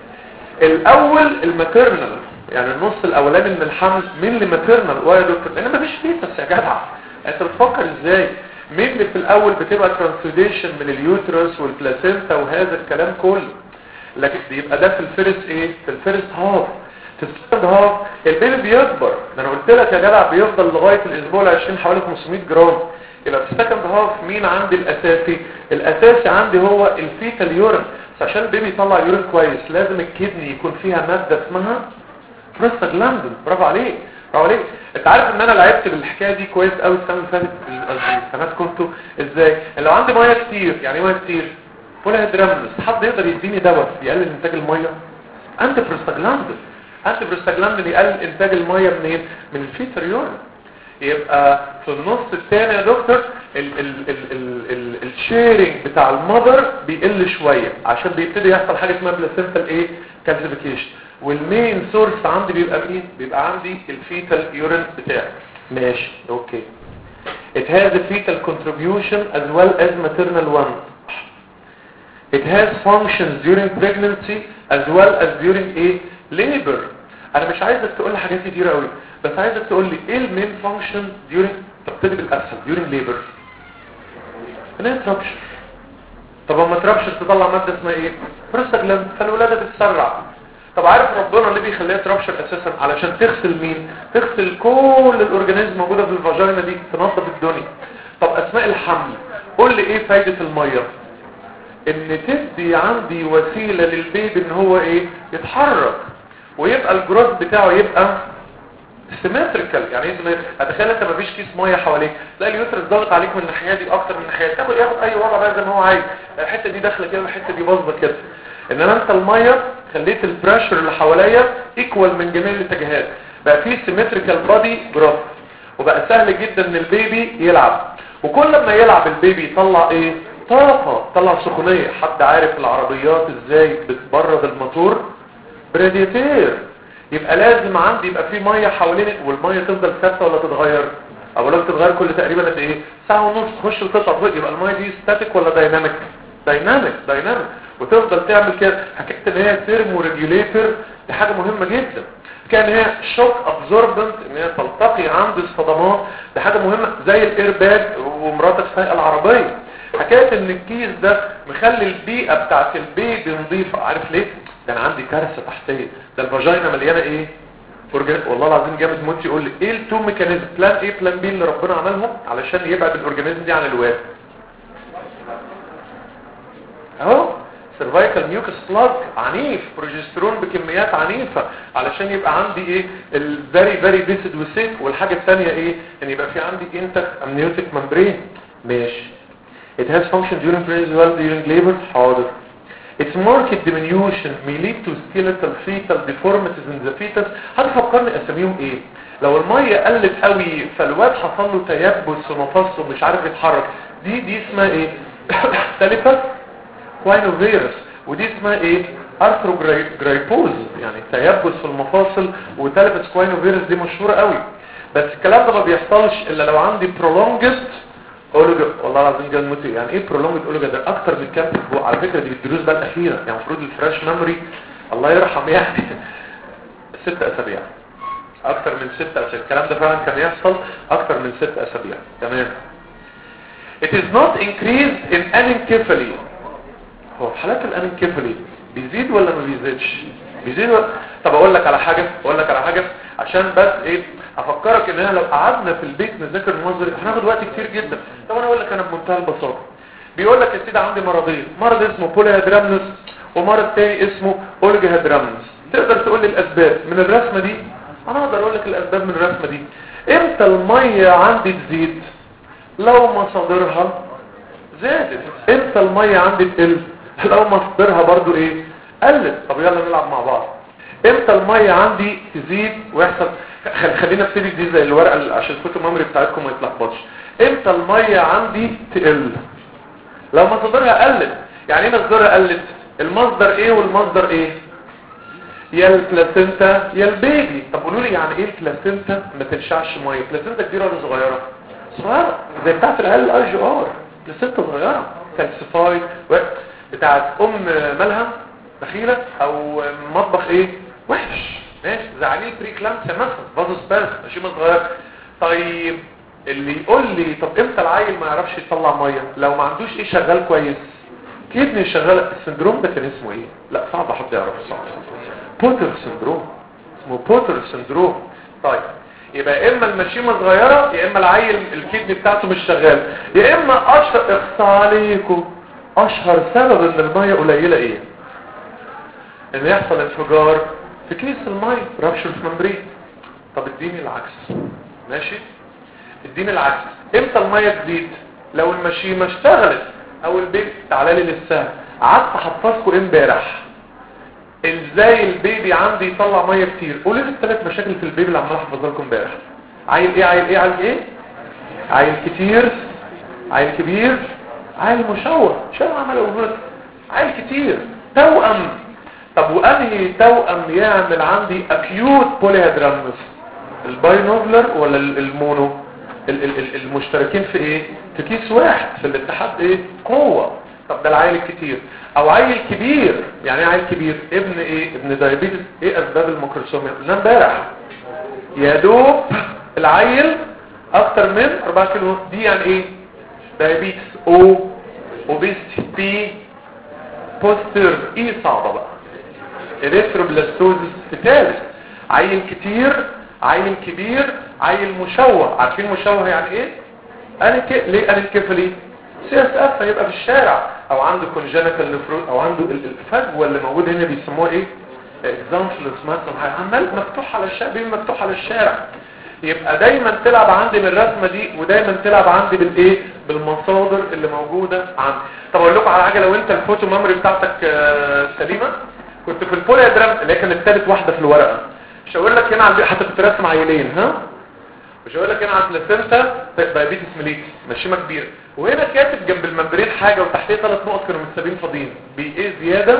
[SPEAKER 2] الاول الماتيرنال يعني النص الاولاني من الحمل. مين اللي ماتيرنال؟ واي يا دكتور؟ لان مفيش فيتس يا جدع. انت بتفكر ازاي؟ مين اللي في الاول بتبقى ترانسفيوديشن من اليوترس والبلاسينتا وهذا الكلام كله؟ لكن يبقى ده في الفيرست ايه؟ في الفيرست هاف. في السكند هاف البيبي بيكبر. ده انا قلت لك يا جدع بيفضل لغايه الاسبوع العشرين حوالي خمسمية جرام. يبقى في السكند هاف مين عندي الاساسي؟ الاساسي عندي هو الفيتال يورين. عشان البيبي يطلع يورين كويس لازم الكدني يكون فيها ماده اسمها بروستاجلاندين. برافو عليك برافو عليك. انت عارف ان انا لعبت بالحكايه دي كويس قوي السنه اللي فاتت السنوات كنتوا ازاي؟ لو عندي ميه كتير. يعني ايه ميه كتير؟ بولا هيدرامنس. حد يقدر يديني دواء يقلل انتاج الميه؟ انتي بروستاجلاندين. انتي بروستاجلاندين يقلل انتاج الميه منين؟ من الفيتال يورين. يبقى في النص الثاني يا دكتور الشيرنج بتاع المذر بيقل شويه عشان بيبتدي يحصل حاجه اسمها بلاسينتال ايه؟ كالسيفيكيشن. والمين سورس عندي بيبقى مين؟ بيبقى عندي الفيتال يورين بتاعي. ماشي اوكي. It has a fetal contribution as well as maternal one. It has functions during pregnancy as well as during a labor. انا مش عايزك تقول لي حاجات كتيره قوي، بس عايزك تقول لي ايه المين فانكشن during تبتدي بالاسهل during labor ان ترابشر. طب اما ترابشر تطلع ماده اسمها ايه؟ بروستاجلاند، فالولاده تتسرع. طب عارف ربنا اللي بيخليها ترابشر اساسا علشان تغسل مين؟ تغسل كل الاورجانيزم موجوده في الفاجينا دي، تنظف الدنيا. طب اثناء الحمل قول لي ايه فايده الميه؟ ان تدي عندي وسيله للبيبي ان هو ايه؟ يتحرك ويبقى الجروث بتاعه يبقى سيمتريكال. يعني ايه سيمتريكال؟ اتخيل انت مفيش كيس ميه حواليك، تلاقي اليوترس ضاغط عليك من الناحيه دي اكتر من الناحيه، تاخد ياخد اي وضع بقى زي ما هو عايز، الحته دي داخله كده والحته دي باظه كده. انما انت الميه خليت البريشر اللي حواليا ايكوال من جميع الاتجاهات، بقى في سيمتريكال بادي جروث، وبقى سهل جدا ان البيبي يلعب. وكل ما يلعب البيبي يطلع ايه؟ طاقه، طلع سخونيه. حد عارف العربيات ازاي بتبرد الموتور؟ برادياتير. يبقى لازم عندي يبقى في ميه حوالين، والميه تفضل ثابته ولا تتغير؟ او لو تتغير كل تقريبا قد ايه؟ ساعه ونص تخش وتطلع. يبقى الميه دي ستاتيك ولا دايناميك؟ دايناميك دايناميك وتفضل تعمل كده. حكيت ان هي ثيرمو ريجوليتور، دي حاجه مهمه جدا. كان هي شوك ابزوربنت، ان هي تلتقي عند الصدمات، دي حاجه مهمه زي الاير باج ومراتك سايقه العربيه. حكايه ان الكيس ده مخلي البيئه بتاعت البيبي نظيفه. عارف ليه؟ ده انا عندي كارثه تحتيه، ده الفاجينا مليانه ايه؟ أورجان... والله العظيم جامد موت. يقول لي ايه التو ميكانيزم بلان ايه بلان بي اللي ربنا عملهم علشان يبعد الاورجانيزم دي عن الواد؟ اهو سيرفايكال ميوكس بلاج عنيف، بروجسترون بكميات عنيفه علشان يبقى عندي ايه؟ الفيري فيري فيسد وسيك. والحاجه الثانيه ايه؟ ان يبقى في عندي انتكت امنيوتيك ممبرين. ماشي. it has function during pregnancy well during labor. حاضر. its marked diminution may lead to skeletal fetal deformities in the fetus. هتفكرني اسميهم ايه؟ لو الميه قلت قوي فالواد حصل له تيبس ومفص ومش عارف يتحرك، دي دي اسمها ايه؟ تلفت كواينوفيروس. ودي اسمها ايه؟ ارثروجرايبوز، يعني تيبس في المفاصل وتلفت كواينوفيروس، دي مشهوره قوي. بس الكلام ده ما بيحصلش الا لو عندي prolonged اولوجا. والله العظيم جد موتي. يعني ايه برولونجد اولوجا؟ ده اكتر من كام اسبوع على فكره، دي بالدروس بقى الاخيره، يعني المفروض الفريش ميموري الله يرحم يعني ست اسابيع، اكتر من ست اسابيع. الكلام ده فعلا كان يحصل اكتر من ست اسابيع. تمام. it is not increased in anencephaly. هو في حالات الانكفالي بيزيد ولا ما بيزيدش؟ بيزيد ولا... طب اقول لك على حاجه اقول لك على حاجه عشان بس ايه افكرك ان احنا لو قعدنا في البيت نذاكر النظري هناخد وقت كتير جدا. طب انا اقول لك انا بمنتهى البساطه، بيقول لك يا سيدي عندي مرضين، مرض اسمه بوليهيدرامنس ومرض تاني اسمه اوليجوهيدرامنس. تقدر تقول لي الاسباب من الرسمه دي؟ انا اقدر اقول لك الاسباب من الرسمه دي. امتى الميه عندي تزيد؟ لو مصادرها زادت. امتى الميه عندي تقل؟ لو مصدرها برضو ايه؟ قلت. طب يلا نلعب مع بعض. امتى الميه عندي تزيد ويحصل؟ خلينا نبتدي دي زي الورقه عشان الفوتو ميموري بتاعتكم ما يتلخبطش. امتى الميه عندي تقل؟ لو مصدرها قلت. يعني ايه مصدرها قلت؟ المصدر ايه والمصدر ايه؟ يا البلاسينتا يا البيبي. طب قولوا لي يعني ايه البلاسينتا ما تنشعش ميه؟ البلاسينتا كبيره ولا صغيره؟ صغيره زي بتاعه العيال الاي جي ار، بلاسينتا صغيره كالسيفاي بتاعت ام مالها بخيله او مطبخ ايه وحش. ماشي. زعليه بريكلامسيا مثلا، فازوس باس ماشي صغير. طيب اللي يقول لي طب امتى العيل ما يعرفش يطلع ميه؟ لو ما عندوش ايه شغال كويس، كدني شغاله. السندروم ده كان اسمه ايه؟ لا صعب حد يعرف. صعب. بوتر سندروم. اسمه بوتر سندروم. طيب يبقى اما المشيمه صغيره، يا اما العيل الكدني بتاعته مش شغال، يا اما اشهر اخصى عليكم اشهر سبب ان الميه قليله ايه؟ ان يحصل انفجار في كيس الميه، رابشر في ممبرين. طب اديني العكس. ماشي. اديني العكس. امتى الميه تزيد؟ لو المشيمه اشتغلت او البيبي. تعالى لي للسهل، قعدت احفظكم امبارح ازاي البيبي عندي يطلع ميه كتير. قولوا لي الثلاث مشاكل في البيبي اللي عمال احفظها لكم امبارح. عيل ايه عيل ايه عيل ايه عيل كتير، عيل كبير، عيل مشوه. شو عمل اقول عيل كتير، توأم. طب وانهي توأم يعمل عندي اكيوت بوليهيدرامنس؟ الباينوفلر ولا المونو؟ المشتركين في ايه؟ في كيس واحد، في الاتحاد ايه؟ قوة. طب ده العيل الكتير او عيل كبير. يعني ايه عيل كبير؟ ابن ايه؟ ابن دايابيتس. ايه اسباب الماكروسوميا؟ قلنا امبارح يا دوب العيل اكتر من أربعة كيلو. دي يعني ايه؟ دايابيتس. او اوبيستي. بي بوستر. ايه صعبه بقى؟ اريثروبلاستوزس في ثالث. عيل كتير، عيل كبير، عيل مشوه. عارفين مشوه يعني ايه؟ انك ليه انكفلي سي اس اف هيبقى في الشارع، او عنده كونجنتال نفروز، او عنده الفجوه اللي موجوده هنا بيسموها ايه؟ اكزامبلز مثلا، عمال مفتوح على الشارع، بيبقى مفتوح على الشارع. يبقى دايما تلعب عندي بالرسمه دي، ودايما تلعب عندي بالايه؟ بالمصادر اللي موجوده عندي. طب اقول لكم على حاجه، لو انت الفوتو ميموري بتاعتك سليمه، كنت في البوليادرام اللي كانت الثالث واحده في الورقه، مش هقول لك هنا على حتى كنت راسم عيلين، ها مش هقول لك هنا على البلاسنتا دايابيتس ميليتس مشيمه كبيره، وهنا كاتب جنب الممبرين حاجه وتحتيه ثلاث نقط كانوا متسابين فاضيين. بي ايه زياده؟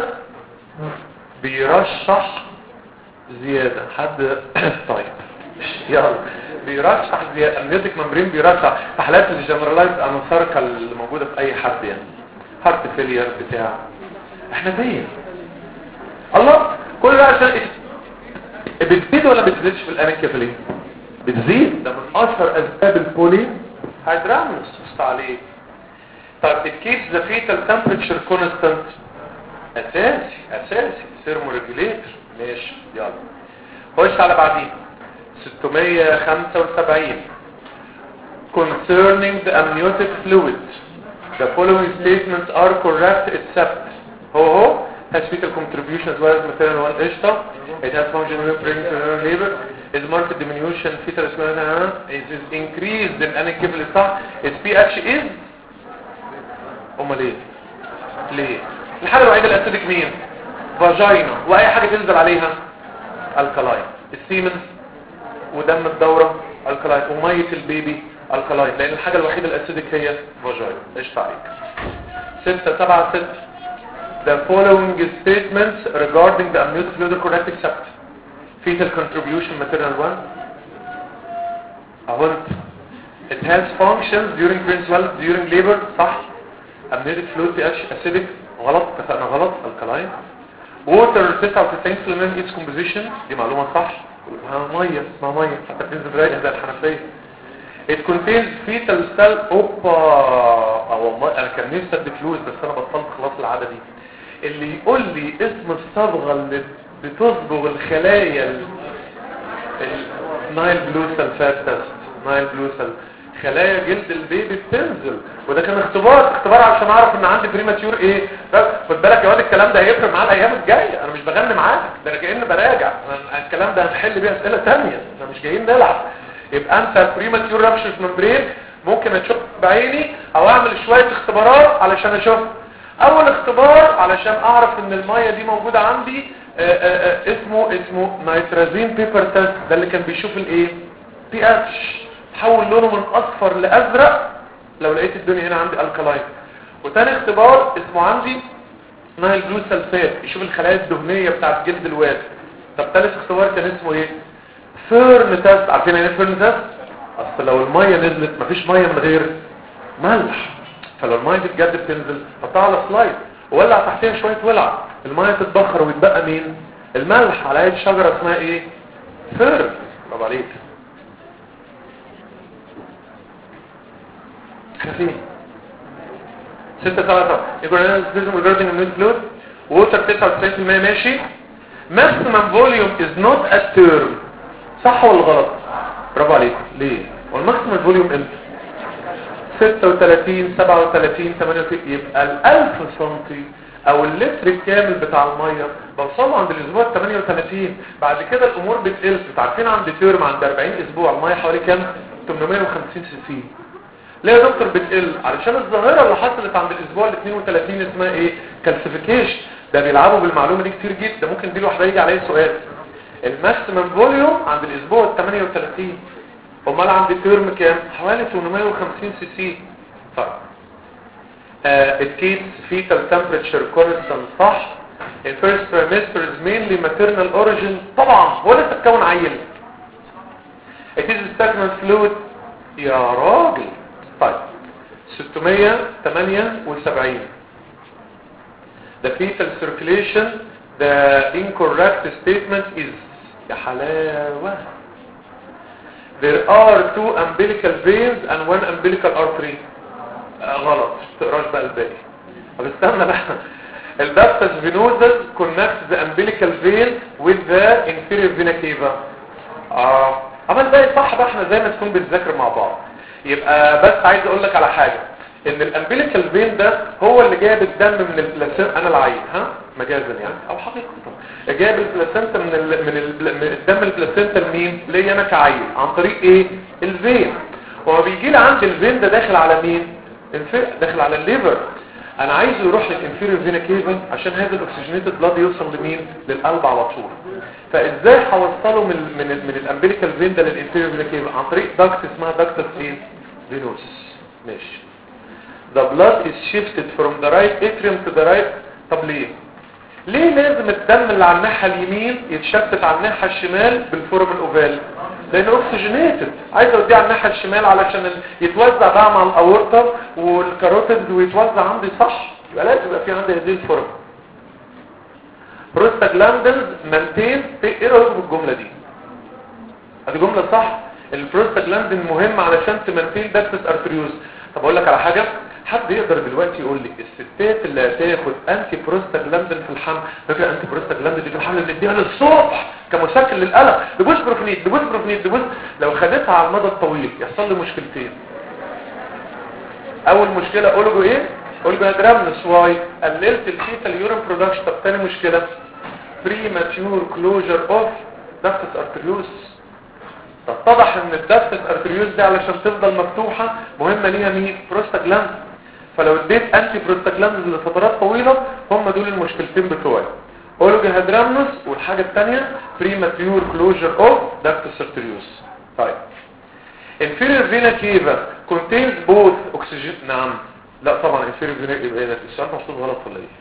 [SPEAKER 2] بيرشح زياده. حد طيب يلا بيرشح زياده. امنيوتيك ممبرين بيرشح في حالات الجنرالايز انوثاركا اللي موجوده في اي حد، يعني هارت فيلير بتاع. احنا فين؟ الله كل ده عشان بتزيد ولا بتزيدش في الانكفالين؟ بتزيد. ده من اشهر اسباب البولي هيدرامنس عليه. طب it keeps the fetal temperature constant. اساسي اساسي ثيرموريجوليتر. ماشي يلا خش على بعدين. ستمية وخمسة وسبعين concerning the amniotic fluid the following statements are correct except هو هو has fetal contribution as well as maternal one ishta. It has functional pregnancy and labor. Is marked diminution fetal is is increased in anencephaly صح. Its pH is امال ايه؟ ليه؟ الحاجه الوحيده الاسيدك مين؟ فاجينا. واي حاجه تنزل عليها الكلاين. السيمن ودم الدوره الكلاين، وميه البيبي الكلاين، لان الحاجه الوحيده الاسيدك هي فاجينا. ايش عليك؟ ستة سبعة ستة The following statements regarding the amniotic fluid are correct except fetal contribution maternal one. أهونت. It has functions during pregnancy during labor صح. amniotic fluid pH acidic غلط، اتفقنا غلط. alkaline. water تسعة وتسعين بالمية من its composition دي معلومة صح. ها مية اسمها مية حتى بتنزل رايقة زي الحنفية. It contains fetal cell اوبا او ما انا كان نفسي ادي فلوس بس انا بطلت خلاص العادة دي. اللي يقول لي اسم الصبغة اللي بتصبغ الخلايا النايل بلو سيل فات تيست. نايل بلو سيل خلايا جلد البيبي بتنزل، وده كان اختبار اختبار عشان اعرف ان عندي بريماتيور ايه. خد بالك يا واد الكلام ده هيفرق معانا الايام الجايه. انا مش بغني معاك، ده انا كأني براجع. أنا الكلام ده هنحل بيه اسئله ثانيه، احنا مش جايين نلعب. يبقى انت بريماتيور رابشر ممبرين ممكن اشوف بعيني او اعمل شويه اختبارات علشان اشوف. اول اختبار علشان اعرف ان الميه دي موجوده عندي آآ آآ اسمه اسمه نيترازين بيبر تيست. ده اللي كان بيشوف الايه؟ بي اتش، تحول لونه من اصفر لازرق لو لقيت الدنيا هنا عندي الكلاين. وتاني اختبار اسمه عندي نايل بلو سلفات، يشوف الخلايا الدهنيه بتاعت جلد الواد. طب ثالث اختبار كان اسمه ايه؟ فيرن تيست. عارفين ايه فيرن تيست؟ اصل لو الميه نزلت مفيش ميه من غير ملح، فلو الميه دي بجد بتنزل حطها على سلايد وولع تحتيها شويه ولع، الميه تتبخر ويتبقى مين؟ الملح. على ايد شجره اسمها ايه؟ فيرن. برافو عليك. احنا فين؟ ستة سبعة سبعة يقول سبيزم regarding amniotic fluid water تسعة وتسعين بالمية ماشي. maximum volume is not at term صح ولا غلط؟ برافو عليك. ليه؟ والماكسيمم فوليوم امتى؟ ستة وثلاثين سبعة وثلاثين ثمانية وثلاثين. يبقى الألف سنتي او اللتر الكامل بتاع المية بوصله عند الاسبوع ثمانية وثلاثين. بعد كده الامور بتقل. عارفين عند تيرم عند أربعين اسبوع المية حوالي كام؟ ثمانمية وخمسين سي سي. ليه يا دكتور بتقل؟ علشان الظاهرة اللي حصلت عند الاسبوع ال اثنين وثلاثين اسمها ايه؟ كالسيفيكيشن. ده بيلعبوا بالمعلومة دي كتير جدا، ممكن دي لوحدها يجي عليه سؤال. الماكسيمم فوليوم عند الاسبوع ال ثمانية وثلاثين، امال عند التيرم كام؟ حوالي ثمانمية وخمسين سي سي. طيب it keeps fetal temperature constant صح. in first trimester is mainly maternal origin طبعا هو لسه اتكون عيل. it is stagnant fluid يا راجل. طيب ستمية وثمانية وسبعين the fetal circulation the incorrect statement is يا حلاوة there are two umbilical veins and one umbilical artery آه غلط تقراش بقى الباقي. طب استنى بقى الدكتس فينوزس connects the umbilical vein with the inferior vena cava. اه عمل باقي صح بقى، احنا زي ما تكون بنذاكر مع بعض. يبقى بس عايز اقول لك على حاجة، ان الامبليكال فين ده هو اللي جايب الدم من البلاسنتا، انا العين ها مجازا يعني او حقيقة جايب البلاسنتا من ال من, ال من الدم البلاسنتا لمين؟ ليا انا كعين عن طريق ايه؟ الفين. وما بيجي لي عند الفين ده داخل على مين؟ داخل على الليفر. انا عايزه يروح للانفيريور فينا كيفا عشان هذا الاكسجينيتد بلاد يوصل لمين؟ للقلب على طول. فازاي هوصله من من من الامبليكال فين ده للانفيريور فينا كيفا؟ عن طريق داكت اسمها داكت ايه؟ فينوس. ماشي. the blood is shifted from the right atrium to the right. طب ليه؟ ليه لازم الدم اللي على الناحية اليمين يتشتت على الناحية الشمال بالفورم الاوفال؟ لانه اوكسجينيتد، عايز اوديه على الناحية الشمال علشان يتوزع بقى مع الاورطة والكاروتيد ويتوزع عندي صح، يبقى لازم يبقى في عندي هذه الفورم. بروستاجلاندينز مانتين، ايه رايكم بالجملة دي؟ ادي جملة صح. البروستاجلاندين مهم علشان تمانتين داكتس ارتريوز. طب اقول لك على حاجة، حد يقدر دلوقتي يقول لي الستات اللي هتاخد انتي بروستاجلاندين في الحمل، فاكر انتي بروستاجلاندين دي في الحمل اللي اديها للصبح كمسكن للقلق، دبوس بروفنيد دبوس بروفنيد دبوس، لو خدتها على المدى الطويل يحصل لي مشكلتين. اول مشكله اولجو ايه؟ اولجو هيدرامنس. واي؟ قللت الفيتال يورين برودكشن. طب ثاني مشكله بريماتيور كلوجر اوف داكتس ارتريوس. اتضح ان الداكتس ارتريوس دي علشان تفضل مفتوحه مهمه ليها مين؟ بروستاجلاند. فلو اديت انتي بروستاجلاند لفترات طويله هم دول المشكلتين بتوعي، اولجو هيدرامنس والحاجه الثانيه بريماتيور كلوجر اوف داكتس ارتريوس. طيب inferior vena cava contains both oxygen. نعم لا طبعا inferior vena cava السؤال محطوط غلط ولا ايه؟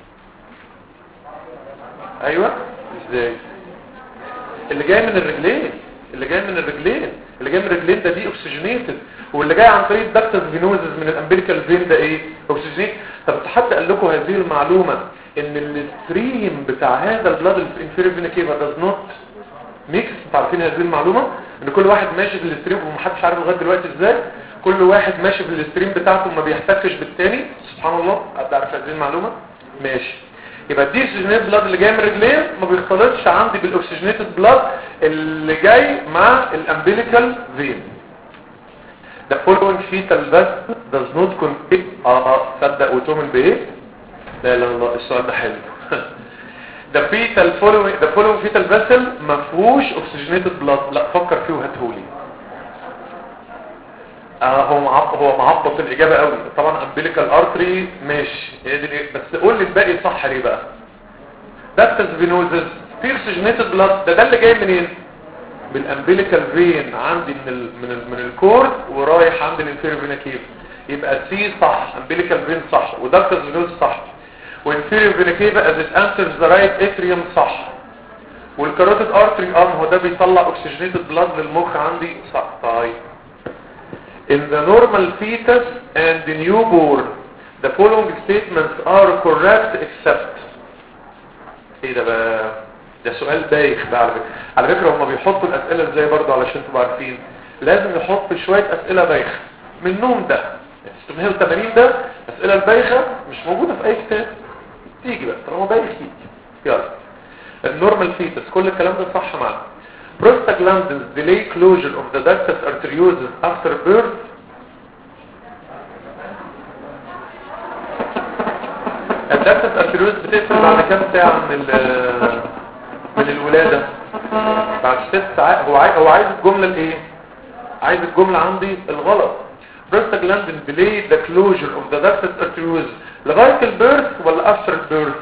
[SPEAKER 2] ايوه ازاي؟ اللي جاي من الرجلين، اللي جاي من الرجلين اللي جاي من الرجلين ده دي اوكسجينيتد، واللي جاي عن طريق الدكتس فينوزز من الامبليكال فين ده ايه؟ اوكسجينيتد. طب حد قال لكم هذه المعلومه ان الستريم بتاع هذا البلاد الانفيريور فينا كيفا داز نوت ميكس؟ انتوا عارفين هذه المعلومه ان كل واحد ماشي في الستريم ومحدش عارف لغايه دلوقتي ازاي كل واحد ماشي في الستريم بتاعته وما بيحتكش بالتاني؟ سبحان الله. حد عارف هذه المعلومه؟ ماشي. يبقى الدي اوكسجينيتد بلاد اللي جاي من رجلين ما بيختلطش عندي بالاكسجينيتد بلاد اللي جاي مع الامبليكال فين. The following fetal vessel does not contain اه اه صدق وتؤمن بايه؟ لا لا لا السؤال ده حلو. The fetal following the following fetal vessel ما فيهوش oxygenated blood. لا فكر فيه وهاتهولي. اه هو معبط هو معبط الاجابه قوي طبعا. umbilical artery ماشي هي دي، بس قول لي الباقي صح ليه بقى؟ ductus venosus في oxygenated blood، ده ده اللي جاي منين؟ بالامبليكال فين عندي من ال من ال من الكورد ورايح عند الانفيريور فينا كيفا. يبقى سي صح، امبليكال فين صح، ودكتس فينوس صح، وانفيريور فينا كيفا از ات انترز ذا رايت اتريوم صح، والكاروتيد ارتري اه هو ده بيطلع اوكسجينيتد بلاد للمخ عندي صح. طيب in the normal fetus and the newborn the following statements are correct except. ايه ده بقى؟ ده سؤال بايخ بقى على فكره. على فكره هم بيحطوا الاسئله ازاي برضه علشان تبقوا عارفين، لازم يحط شويه اسئله بايخه منهم ده ستمية وتمانين ده. الاسئله البايخه مش موجوده في اي كتاب، تيجي بقى طالما بايخ يجي. يلا النورمال فيتس كل الكلام ده صح معانا. prostaglandins delay closure of the ductus arteriosus after birth. الدكتس ارتريوس بتقفل بعد كام ساعة من من الولادة؟ بعد ست ساعات. هو عايز هو عايز الجملة الايه؟ عايز الجملة عندي الغلط. prostaglandin delay the closure of the ductus arteriosus لغاية البيرث ولا after البيرث؟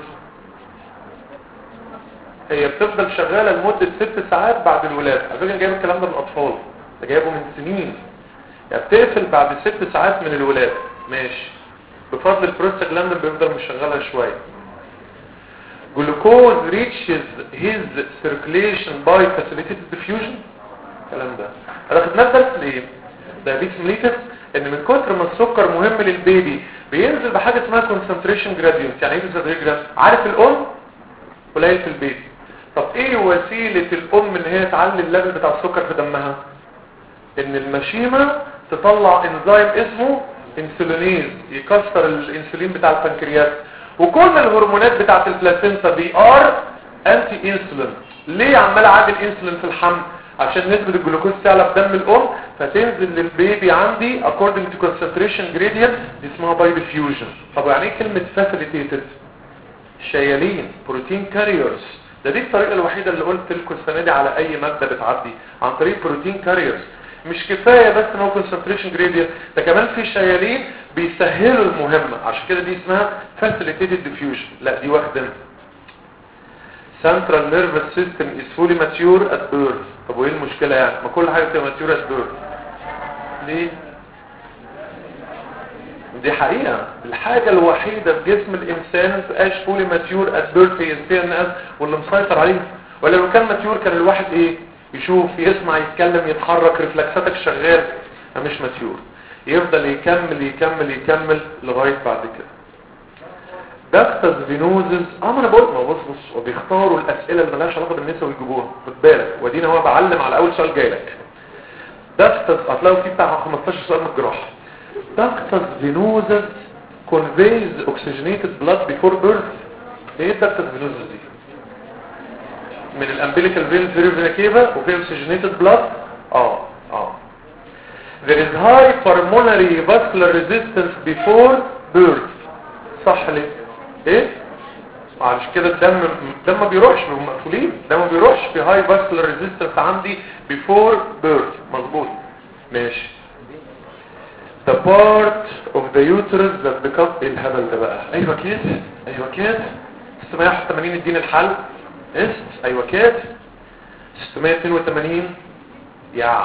[SPEAKER 2] هي بتفضل شغالة لمدة ست ساعات بعد الولادة. على فكرة جايب الكلام ده من الأطفال، ده جايبه من سنين. يعني بتقفل بعد ست ساعات من الولادة. ماشي. بفضل البروستاجلاندين بيفضل مشغلها شوية. glucose reaches his circulation by facilitated diffusion. الكلام ده انا خدناه درس ليه؟ diabetes mellitus ان من كتر ما السكر مهم للبيبي بينزل بحاجه اسمها كونسنتريشن جرادينت. يعني ايه كونسنتريشن جرادينت؟ عارف الام قليل في البيبي. طب ايه وسيله الام ان هي تعلي الليفل بتاع السكر في دمها؟ ان المشيمه تطلع انزيم اسمه انسولينيز يكسر الانسولين بتاع البنكرياس. وكل الهرمونات بتاعه البلاسينتا بي ار انتي انسولين. ليه عمال اعدل انسولين في الحمل؟ عشان نسبه الجلوكوز تعلى في دم الام فتنزل للبيبي عندي according to concentration gradient دي اسمها باي ديفيوجن. طب يعني ايه كلمه فاسيليتيتد؟ شيالين بروتين كاريرز. ده دي الطريقه الوحيده اللي قلت لكم السنه دي على اي ماده بتعدي عن طريق بروتين كاريرز. مش كفايه بس ان هو concentration gradient، ده كمان في شيالين بيسهلوا المهمه، عشان كده دي اسمها facilitated diffusion. لا دي واخده central nervous system is fully mature at birth. طب وايه المشكله يعني؟ ما كل حاجه بتبقى mature at birth. ليه؟ دي حقيقه الحاجه الوحيده في جسم الانسان ما تبقاش fully mature at birth هي السي ان اس واللي مسيطر عليه. ولا لو كان mature كان الواحد ايه؟ يشوف يسمع يتكلم يتحرك ريفلكساتك شغال. مش mature يفضل يكمل يكمل يكمل لغايه بعد كده. داكتس فينوزز اه ما انا بقول ما بص بص وبيختاروا الاسئله اللي مالهاش علاقه بالنساء ويجيبوها. خد بالك ودينا هو بعلم على اول سؤال جاي لك. داكتس هتلاقوا فيه بتاع خمستاشر سؤال من الجراحه. داكتس فينوزز conveys oxygenated blood before birth. ايه الداكتس فينوزز دي؟ من الامبليكال فين فيريفينا كيفا وفي oxygenated blood. اه اه there is high pulmonary vascular resistance before birth. صح ليه؟ ايه؟ عشان كده الدم الدم ما بيروحش بيبقوا مقفولين. الدم ما بيروحش في هاي فاسكولار ريزيستنس عندي بيفور بيرث. مظبوط ماشي. the part of the uterus that becomes ايه الهبل ده بقى؟ ايوه كده ايوه كده ستمية وواحد وثمانين اديني الحل. است ايوه كده ستمية واثنين وثمانين يا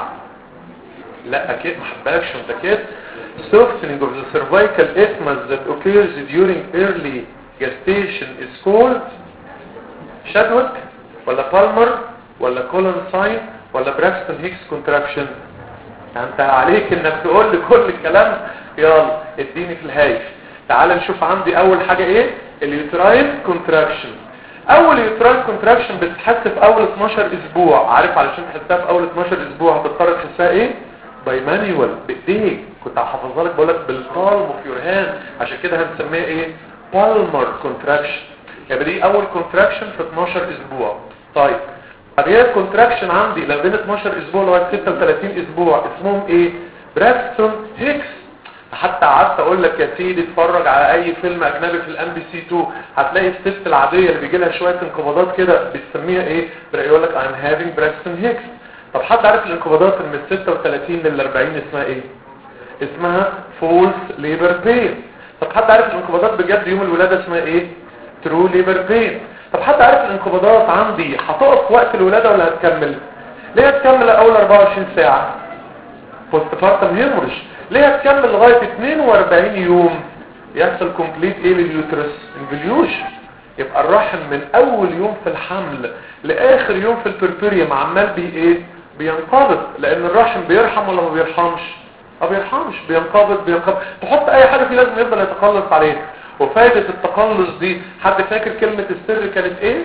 [SPEAKER 2] لا اكيد ما حبالكش انت كده. softening of the cervical isthmus that occurs during early gestation is called Chadwick ولا Palmer ولا Collinson ولا Braxton Hicks contraction. انت عليك انك تقول لي كل الكلام. يلا اديني في الهايف. تعال نشوف عندي اول حاجة ايه؟ اليوتراين كونتراكشن. اول يوتراين كونتراكشن بتتحس في اول اتناشر اسبوع. عارف علشان تحسها في اول اتناشر اسبوع هتضطر تحسها ايه؟ باي مانيوال بايديك. كنت هحفظها لك بقول لك بالبالم اوف يور هاند. عشان كده هنسميها ايه؟ بالمر كونتراكشن. يبقى دي اول كونتراكشن في اتناشر اسبوع. طيب بعدين الكونتراكشن عندي لو بين اتناشر اسبوع لغايه ستة وثلاثين اسبوع اسمهم ايه؟ براكستون هيكس. حتى قعدت اقول لك يا سيدي اتفرج على اي فيلم اجنبي في الام بي سي اتنين هتلاقي الست العاديه اللي بيجي لها شويه انقباضات كده بتسميها ايه؟ يقول لك I'm having براكستون هيكس. طب حد عارف الانقباضات من ستة وثلاثين لل أربعين اسمها ايه؟ اسمها فولس ليبر بين. طب حد عارف الانقباضات بجد يوم الولاده اسمها ايه؟ ترو ليبر بين. طب حد عارف الانقباضات عندي هتقف وقت الولاده ولا هتكمل؟ ليه هتكمل اول أربعة وعشرين ساعه؟ بوست بارتم هيموريج. ليه هتكمل لغايه اتنين وأربعين يوم يحصل كومبليت ايه لليوترس؟ انفليوشن. يبقى الرحم من اول يوم في الحمل لاخر يوم في البربريوم عمال بي ايه؟ بينقبض. لان الرحم بيرحم ولا ما بيرحمش؟ ما بيرحمش بينقبض بينقبض. تحط اي حاجه فيه لازم يفضل يتقلص عليه. وفائده التقلص دي حد فاكر كلمه السر كانت ايه؟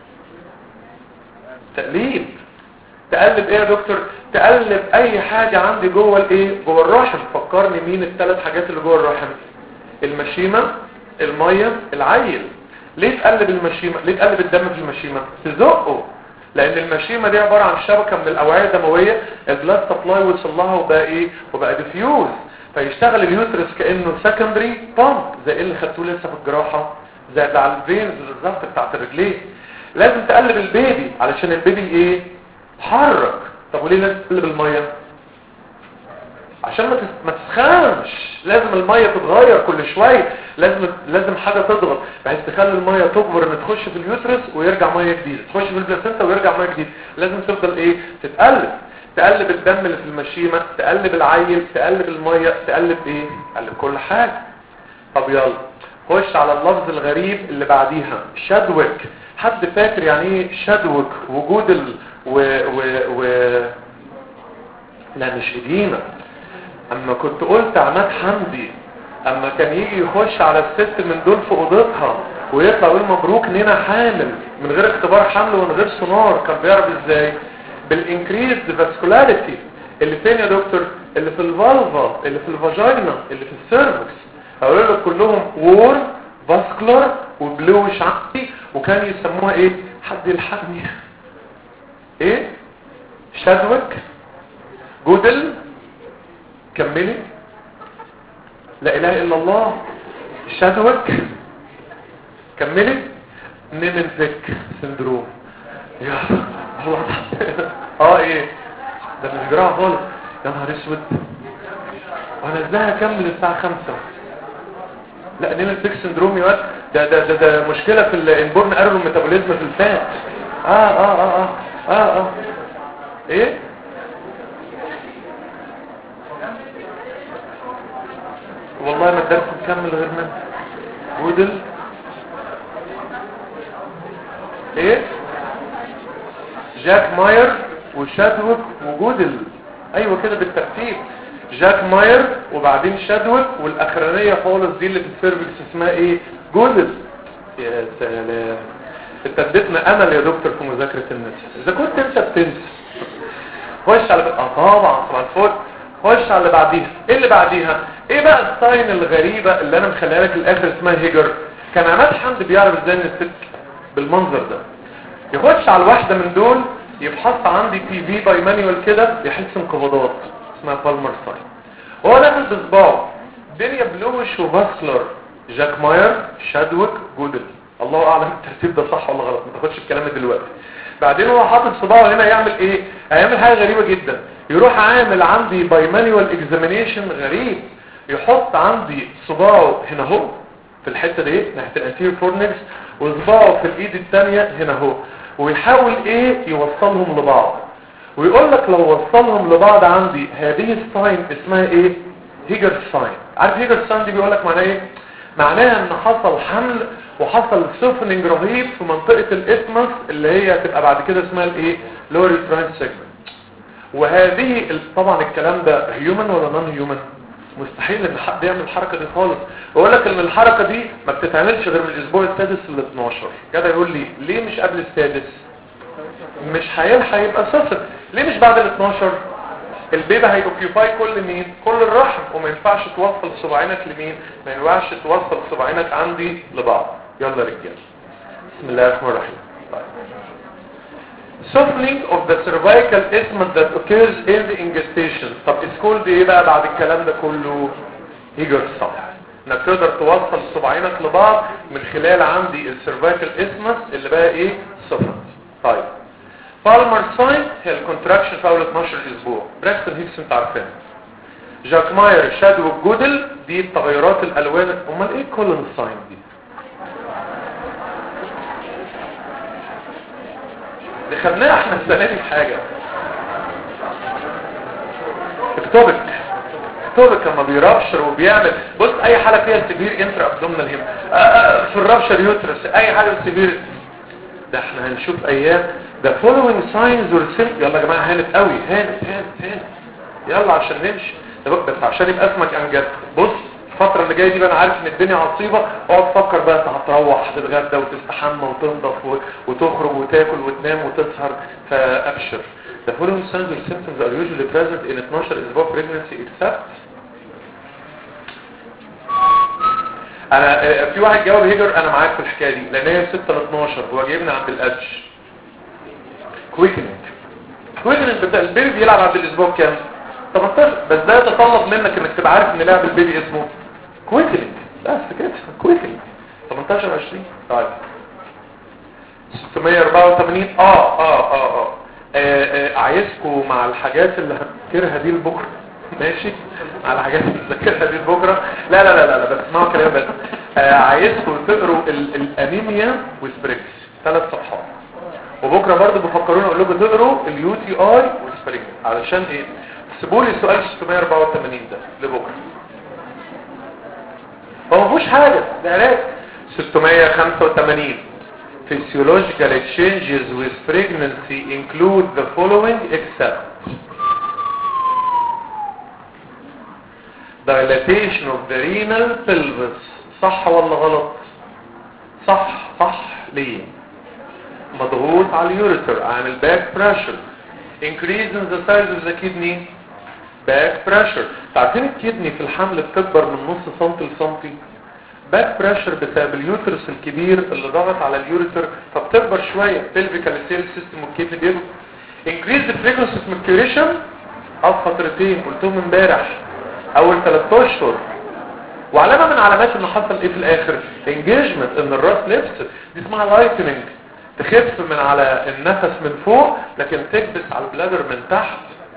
[SPEAKER 2] تقليب. تقلب ايه يا دكتور؟ تقلب اي حاجه عندي جوه الايه؟ جوه الرحم. فكرني مين الثلاث حاجات اللي جوه الرحم؟ المشيمه الميه العيل. ليه تقلب المشيمه؟ ليه تقلب الدم في المشيمه؟ تزقه. لان المشيمه دي عباره عن شبكه من الاوعيه الدمويه البلاد سبلاي وصل لها وبقى ايه؟ وبقى ديفيوز. فيشتغل اليوترس كانه سكندري بامب زي اللي خدتوه لسه في الجراحه زي بتاع الفينز بالظبط بتاعت الرجلين. لازم تقلب البيبي علشان البيبي ايه؟ يتحرك. طب وليه لازم تقلب الميه؟ عشان ما تسخنش. لازم الميه تتغير كل شويه. لازم لازم حاجه تضغط بحيث تخلي الميه تكبر ان تخش في اليوترس ويرجع ميه جديده، تخش في البلاسينتا ويرجع ميه جديده. لازم تفضل ايه؟ تتقلب. تقلب الدم اللي في المشيمه، تقلب العيل، تقلب الميه، تقلب ايه؟ تقلب كل حاجه. طب يلا خش على اللفظ الغريب اللي بعديها شادويك. حد فاكر يعني ايه شادويك؟ وجود ال و و و لا مش اديمه. اما كنت قلت عماد حمدي اما كان يجي يخش على الست من دول في اوضتها ويطلع يقول مبروك نينا حامل من غير اختبار حمل ومن غير سونار، كان بيعرف ازاي؟ بالانكريز فاسكولاريتي اللي فين يا دكتور؟ اللي في الفالفا، اللي في الفاجينا، اللي في السيرفكس. هقول لك كلهم وور فاسكولار وبلوش عندي، وكان يسموها ايه؟ حد يلحقني ايه؟ شادويك جودل. كملي. لا اله الا الله. شادويك. كملي. نيمنفيك سندروم. يا الله. اه ايه ده؟ مش جراحة خالص. يا نهار اسود، وانا ازاي هكمل الساعة خمسة؟ لا نيمنفيك سندروم يا واد، ده ده ده, ده مشكلة في الانبورن ايرور ميتابوليزم في الفات. اه اه اه اه اه اه ايه؟ والله ما الدرس مكمل غير من جودل. ايه؟ جاك ماير وشادويك وجودل. ايوه كده بالترتيب. جاك ماير وبعدين شادويك والاخرانيه خالص دي اللي في السيرفكس اسمها ايه؟ جودل. يا سلام، انت اديتنا امل يا دكتور في مذاكره الناس. اذا كنت انت بتنسى خش على اه طبعا طبعا فوق. خش على اللي بعديها. ايه اللي بعديها؟ ايه بقى الساين الغريبه اللي انا مخليها لك الاخر اسمها هيجر؟ كان عماد حمد بيعرف ازاي ان الست بالمنظر ده يخش على الواحده من دول يفحص عندي بي في باي مانيوال كده يحس انقباضات اسمها بالمر ساين. هو داخل بصباعه الدنيا بلوش وفاسكلر. جاك ماير شادويك جودل. الله اعلم الترتيب ده صح ولا غلط، ما تاخدش بكلامي دلوقتي. بعدين هو حاطط صباعه هنا يعمل ايه؟ هيعمل حاجه غريبه جدا. يروح عامل عندي باي مانيوال اكزامينيشن غريب، يحط عندي صباعه هنا اهو في الحته دي ناحيه الانتيريور فورنكس، وصباعه في الايد الثانيه هنا اهو، ويحاول ايه؟ يوصلهم لبعض. ويقول لك لو وصلهم لبعض عندي هذه الساين اسمها ايه؟ هيجر ساين. عارف هيجر ساين دي بيقول لك معناها ايه؟ معناها ان حصل حمل وحصل سوفننج رهيب في منطقه الاسمس اللي هي هتبقى بعد كده اسمها الايه؟ لوري تراين سيجمنت. وهذه طبعا الكلام ده هيومن ولا نون هيومن؟ مستحيل ان حد يعمل الحركه دي خالص. بقول لك ان الحركه دي ما بتتعملش غير من الاسبوع السادس لل اثناشر. كده يقول لي ليه مش قبل السادس؟ مش هيلحق يبقى صفر. ليه مش بعد ال اثناشر؟ البيبي هيوكيوباي كل مين؟ كل الرحم، وما ينفعش توصل صباعينك لمين؟ ما ينفعش توصل صباعينك عندي لبعض. يلا رجال بسم الله الرحمن الرحيم. softening of the cervical isthmus that occurs in the ingestation. طب اسكول ايه بقى بعد الكلام ده كله؟ هيجر ساين. انك تقدر توصل صباعينك لبعض من خلال عندي السيرفايكال اسمس اللي بقى ايه؟ سوفت. طيب بالمر ساين هي الكونتراكشن في اول اثناشر اسبوع. براكسون هيكس انت عارفينها. جاك ماير شادو جودل دي التغيرات الالوان. امال ايه كولون ساين دي؟ دخلناها احنا السنه دي في حاجه اكتوبك. اكتوبك لما بيرابشر وبيعمل بص اي حاله فيها سيفير انترا ابدومينال هيم في الرابشر يوترس اي حاجه سيفير ده احنا هنشوف ايام ده فولوينج ساينز والسيم. يلا يا جماعه هانت قوي هانت هانت هانت يلا عشان نمشي. ده بس عشان يبقى اسمك انجز. بص الفتره اللي جايه دي بقى انا عارف ان الدنيا عصيبه، اقعد تفكر بقى انت هتروح تتغدى وتستحمى وتنضف وتخرج وتاكل وتنام وتسهر. فابشر. The following signs or symptoms are usually present in اثناشر اسبوع pregnancy except انا في واحد جاوب هيجر انا معاك في الحكايه دي لان هي ستة ل اثناشر هو جايبنا عند الادج. كويكنينج. كويكنينج بتاع البيبي بيلعب عند الاسبوع كام؟ تمنتاشر. بس ده يتطلب منك انك تبقى عارف ان لعب البيبي اسمه كويكنينج. بس كده كويكنينج تمنتاشر عشرين. طيب ستمية واربعة وثمانين اه اه اه اه, آه, آه عايزكم مع الحاجات اللي هنذكرها دي لبكره. ماشي على الحاجات اللي هنذكرها دي لبكره. لا لا لا لا, لا بس اسمعوا كلام بس. آه عايزكم تقروا الانيميا وسبريكس ثلاث صفحات. وبكره برضه بفكروني اقول لكم تقروا اليو تي اي والسبرينج علشان ايه؟ سيبوا لي سؤال ستمية واربعة وثمانين ده لبكره. هو ما فيهوش حاجه ده علاج. ستمية وخمسة وثمانين physiological changes with pregnancy include the following except dilatation of the renal pelvis. صح ولا غلط؟ صح. صح ليه؟ مضغوط على اليوريتر، عامل back pressure. increase in the size of the kidney back pressure. تعرفين الكدني في الحمل بتكبر من نص سنتي لسنتي. باك بريشر بسبب اليوترس الكبير اللي ضغط على اليوريتر فبتكبر شويه. pelvical cell system والكدني بيكبر. increase the frequency of maturation او فترتين قلتهم امبارح، اول ثلاث اشهر. وعلامه من علامات ان حصل ايه في الاخر؟ engagement، ان الراس لبست. دي اسمها لايتنينج، تخف من على النفس من فوق لكن تكبس على البلادر من تحت.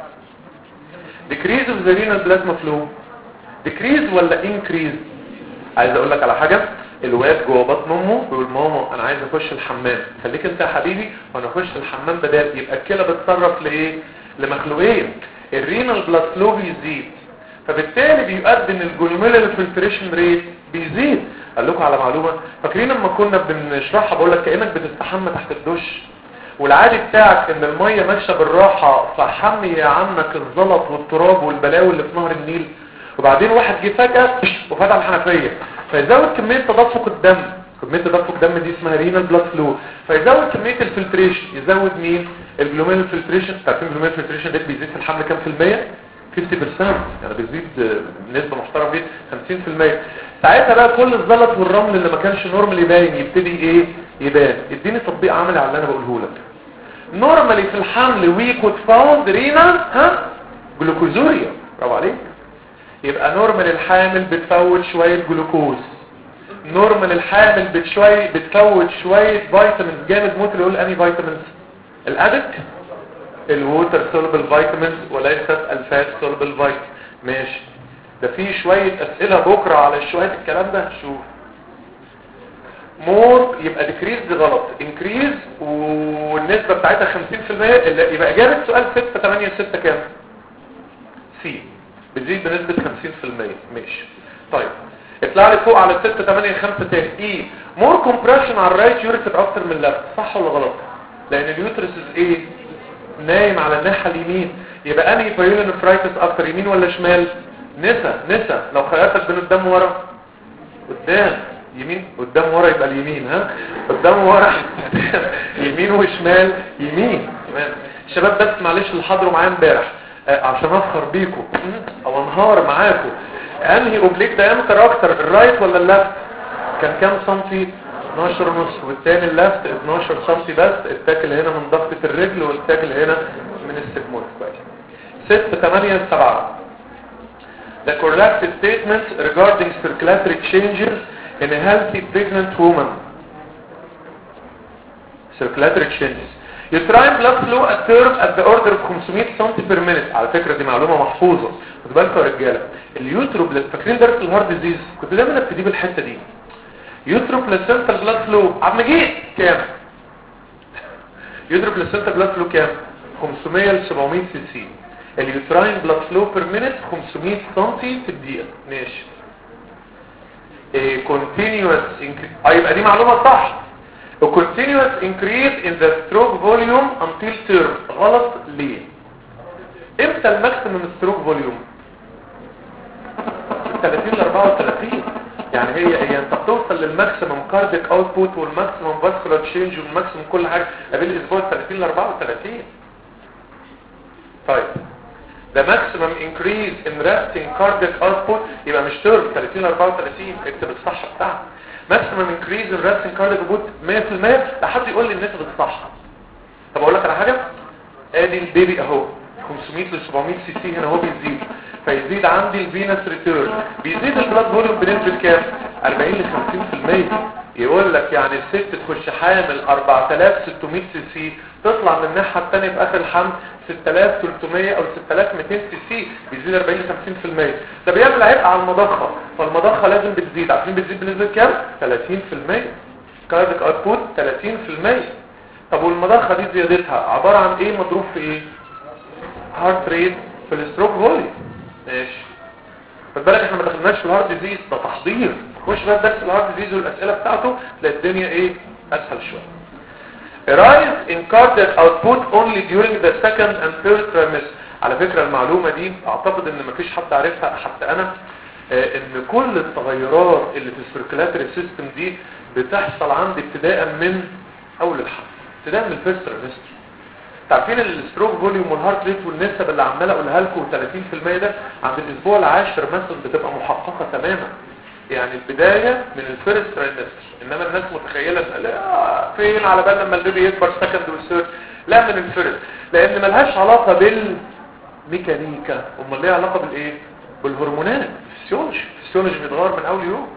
[SPEAKER 2] decrease of the renal plasma flow. decrease ولا increase؟ عايز اقول لك على حاجه. الواد جوه بطن امه بيقول ماما انا عايز اخش الحمام، خليك انت يا حبيبي وانا اخش الحمام بدال. يبقى الكلى بتتصرف لايه؟ لمخلوقين. الرينال بلاد فلو بيزيد، فبالتالي بيؤدي ان الجلوميرولار فلتريشن ريت بيزيد. قال لكم على معلومه، فاكرين لما كنا بنشرحها بقول لك كانك بتستحمى تحت الدش، والعادي بتاعك ان الميه ماشيه بالراحه فحمي عنك الزلط والتراب والبلاوي اللي في نهر النيل، وبعدين واحد جه فجاه وفتح الحنفيه فيزود كميه تدفق الدم. كميه تدفق الدم دي اسمها رينال بلاد فلو، فيزود كميه الفلتريشن. يزود مين؟ الجلوميرولار فلتريشن. تعرفين الجلوميرولار فلتريشن ده بيزيد في الحمل كام في الميه؟ خمسين بالمية، يعني بيزيد نسبه محترمه جدا خمسين بالمية. ساعتها بقى كل الزلط والرمل اللي ما كانش نورمال يبان يبتدي ايه؟ يبان. اديني تطبيق عملي على اللي انا بقوله لك. نورمالي في الحمل ويك وتفاوند رينال ها جلوكوزوريا. برافو عليك. يبقى نورمال الحامل بتفوت شويه جلوكوز. نورمال الحامل بتشوي بتفوت شويه فيتامينز جامد موت. اللي يقول اني فيتامينز؟ الادك، الووتر سولبل فيتامينز وليست الفات سولبل فيتامينز. ماشي. ده في شويه اسئله بكره على شويه الكلام ده. شوف مور يبقى ديكريز دي غلط، انكريز والنسبه بتاعتها خمسين بالمية. يبقى اجابه سؤال ستة ثمانية ستة كام؟ سي، بتزيد بنسبه خمسين بالمية. ماشي. طيب اطلع لي فوق على ستة ثمانية خمسة تاني. ايه مور كومبريشن على الرايت يوريتر اكتر من اللفت. صح ولا غلط؟ لان اليوترس ايه؟ نايم على الناحيه اليمين. يبقى انهي بايلونفرايتس اكتر، يمين ولا شمال؟ نسا نسا. لو خيرتك بين قدام ورا قدام يمين قدام ورا يبقى اليمين. ها قدام ورا يمين وشمال يمين. تمام. شباب بس معلش اللي حضروا معايا امبارح آه عشان افخر بيكم او انهار معاكم، انهي اوبليك دايمتر اكتر، الرايت ولا اللفت؟ كان كام سنتي؟ اتناشر ونص. والتاني اللفت اتناشر سنتي بس. التاكل هنا من ضغطة الرجل والتاكل هنا من السجمون. كويس. ستة ثمانية سبعة. The correct statements regarding circulatory changes in a healthy pregnant woman. Circulatory changes. Uterine blood flow occurs at the order of خمسمية سنتي per minute. على فكرة دي معلومة محفوظة. خدوا بالكم يا رجالة. اليوترو فاكرين درس الهارت ديزيز؟ كنت دايما ابتدي بالحتة دي. يوترو بلاسنتال بلاد فلو عم جيت كام؟ يوترو بلاسنتال بلاد فلو كام؟ خمسمية ل سبعمية سي سي. اليوتراين بلاد فلو بير مينيت خمسمية سنتي في الدقيقة. ماشي. ايه continuous increase. اه يبقى دي معلومة صح. A continuous increase in the stroke volume until term. غلط ليه؟ امتى الماكسيمم ستروك فوليوم؟ ثلاثين ل اربعة وثلاثين. يعني هي هي انت بتوصل للماكسيمم كارديك اوتبوت والماكسيمم فاسكولار تشينج والماكسيمم كل حاجه قبل الاسبوع ثلاثين ل اربعة وثلاثين. طيب the maximum increase in resting cardiac output يبقى مش ترم ثلاثين ل اربعة وثلاثين. اكتب الصح بتاعها. maximum increase in resting cardiac output مية بالمية. لحد يقول لي النسبه الصح. طب اقول لك على حاجه. ادي البيبي اهو خمسمية ل سبعمية سي سي هنا هو بيزيد، فيزيد عندي الفينس ريتيرن. بيزيد البلاد فوليوم بنسبه كام؟ اربعين ل خمسين بالمية. يقول لك يعني الست تخش حامل اربعة آلاف وستمية سي سي تطلع من الناحيه الثانيه في اخر الحمل ستة آلاف وثلاثمية او ستة آلاف ومئتين سي سي. بيزيد اربعين ل خمسين بالمية. ده بيعمل عبء على المضخه، فالمضخه لازم بتزيد. عارفين بتزيد بنسبه كام؟ ثلاثين بالمية. كارديك اوتبوت ثلاثين بالمية. طب والمضخه دي زيادتها عباره عن ايه مضروب في ايه؟ هارت ريت في الستروك فوليوم. ماشي. خد بالك احنا ما دخلناش في الهارت ديزيز، ده تحضير. خش بقى درس الهارت ديزيز والاسئله بتاعته تلاقي الدنيا ايه اسهل شويه. rise in cardiac output only during the second and third trimester. على فكره المعلومه دي اعتقد ان مفيش حد عارفها حتى انا. آه ان كل التغيرات اللي في السيركولاتري سيستم دي بتحصل عندي ابتداء من اول الحمل، ابتداء من الفيرست ترايمستر. تعرفين الستروك فوليوم والهارت ريت والنسب اللي عمال اقولها لكم ثلاثين في المية ده عند الاسبوع العاشر مثلا بتبقى محققه تماما. يعني البدايه من الفيرست ترايمستر، انما الناس متخيله ان لا فين على بال لما البيبي يكبر سكند وثيرد، لا من الفيرست، لان ملهاش علاقه بالميكانيكا، امال ليها علاقه بالايه؟ بالهرمونات، الفسيولوجي. الفسيولوجي بيتغير من اول يوم.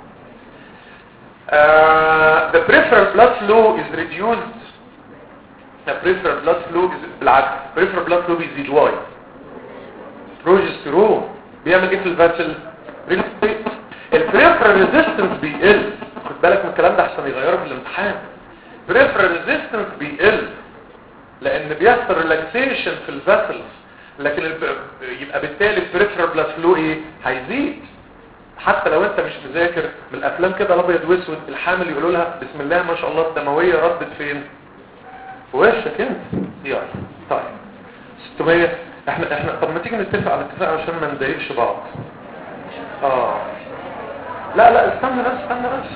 [SPEAKER 2] uh, the peripheral blood flow is reduced. the peripheral blood flow is بالعكس، peripheral blood flow بيزيد. واي؟ بروجستيرون بيعمل ايه في الفاسل؟ البريفرال ريزيستنس بيقل. خد بالك من الكلام ده عشان يغيره في الامتحان. بريفرال ريزيستنس بيقل لان بيحصل ريلاكسيشن في الفاسلز، لكن الب... يبقى بالتالي البريفرال بلاد فلو ايه؟ هيزيد. حتى لو انت مش مذاكر من الافلام كده الابيض واسود، الحامل يقولوا لها بسم الله ما شاء الله الدمويه ردت فين؟ في وشك انت. يلا طيب ستمية. احنا احنا طب ما تيجي نتفق على اتفاق عشان ما نضايقش بعض. اه لا لا استنى بس استنى بس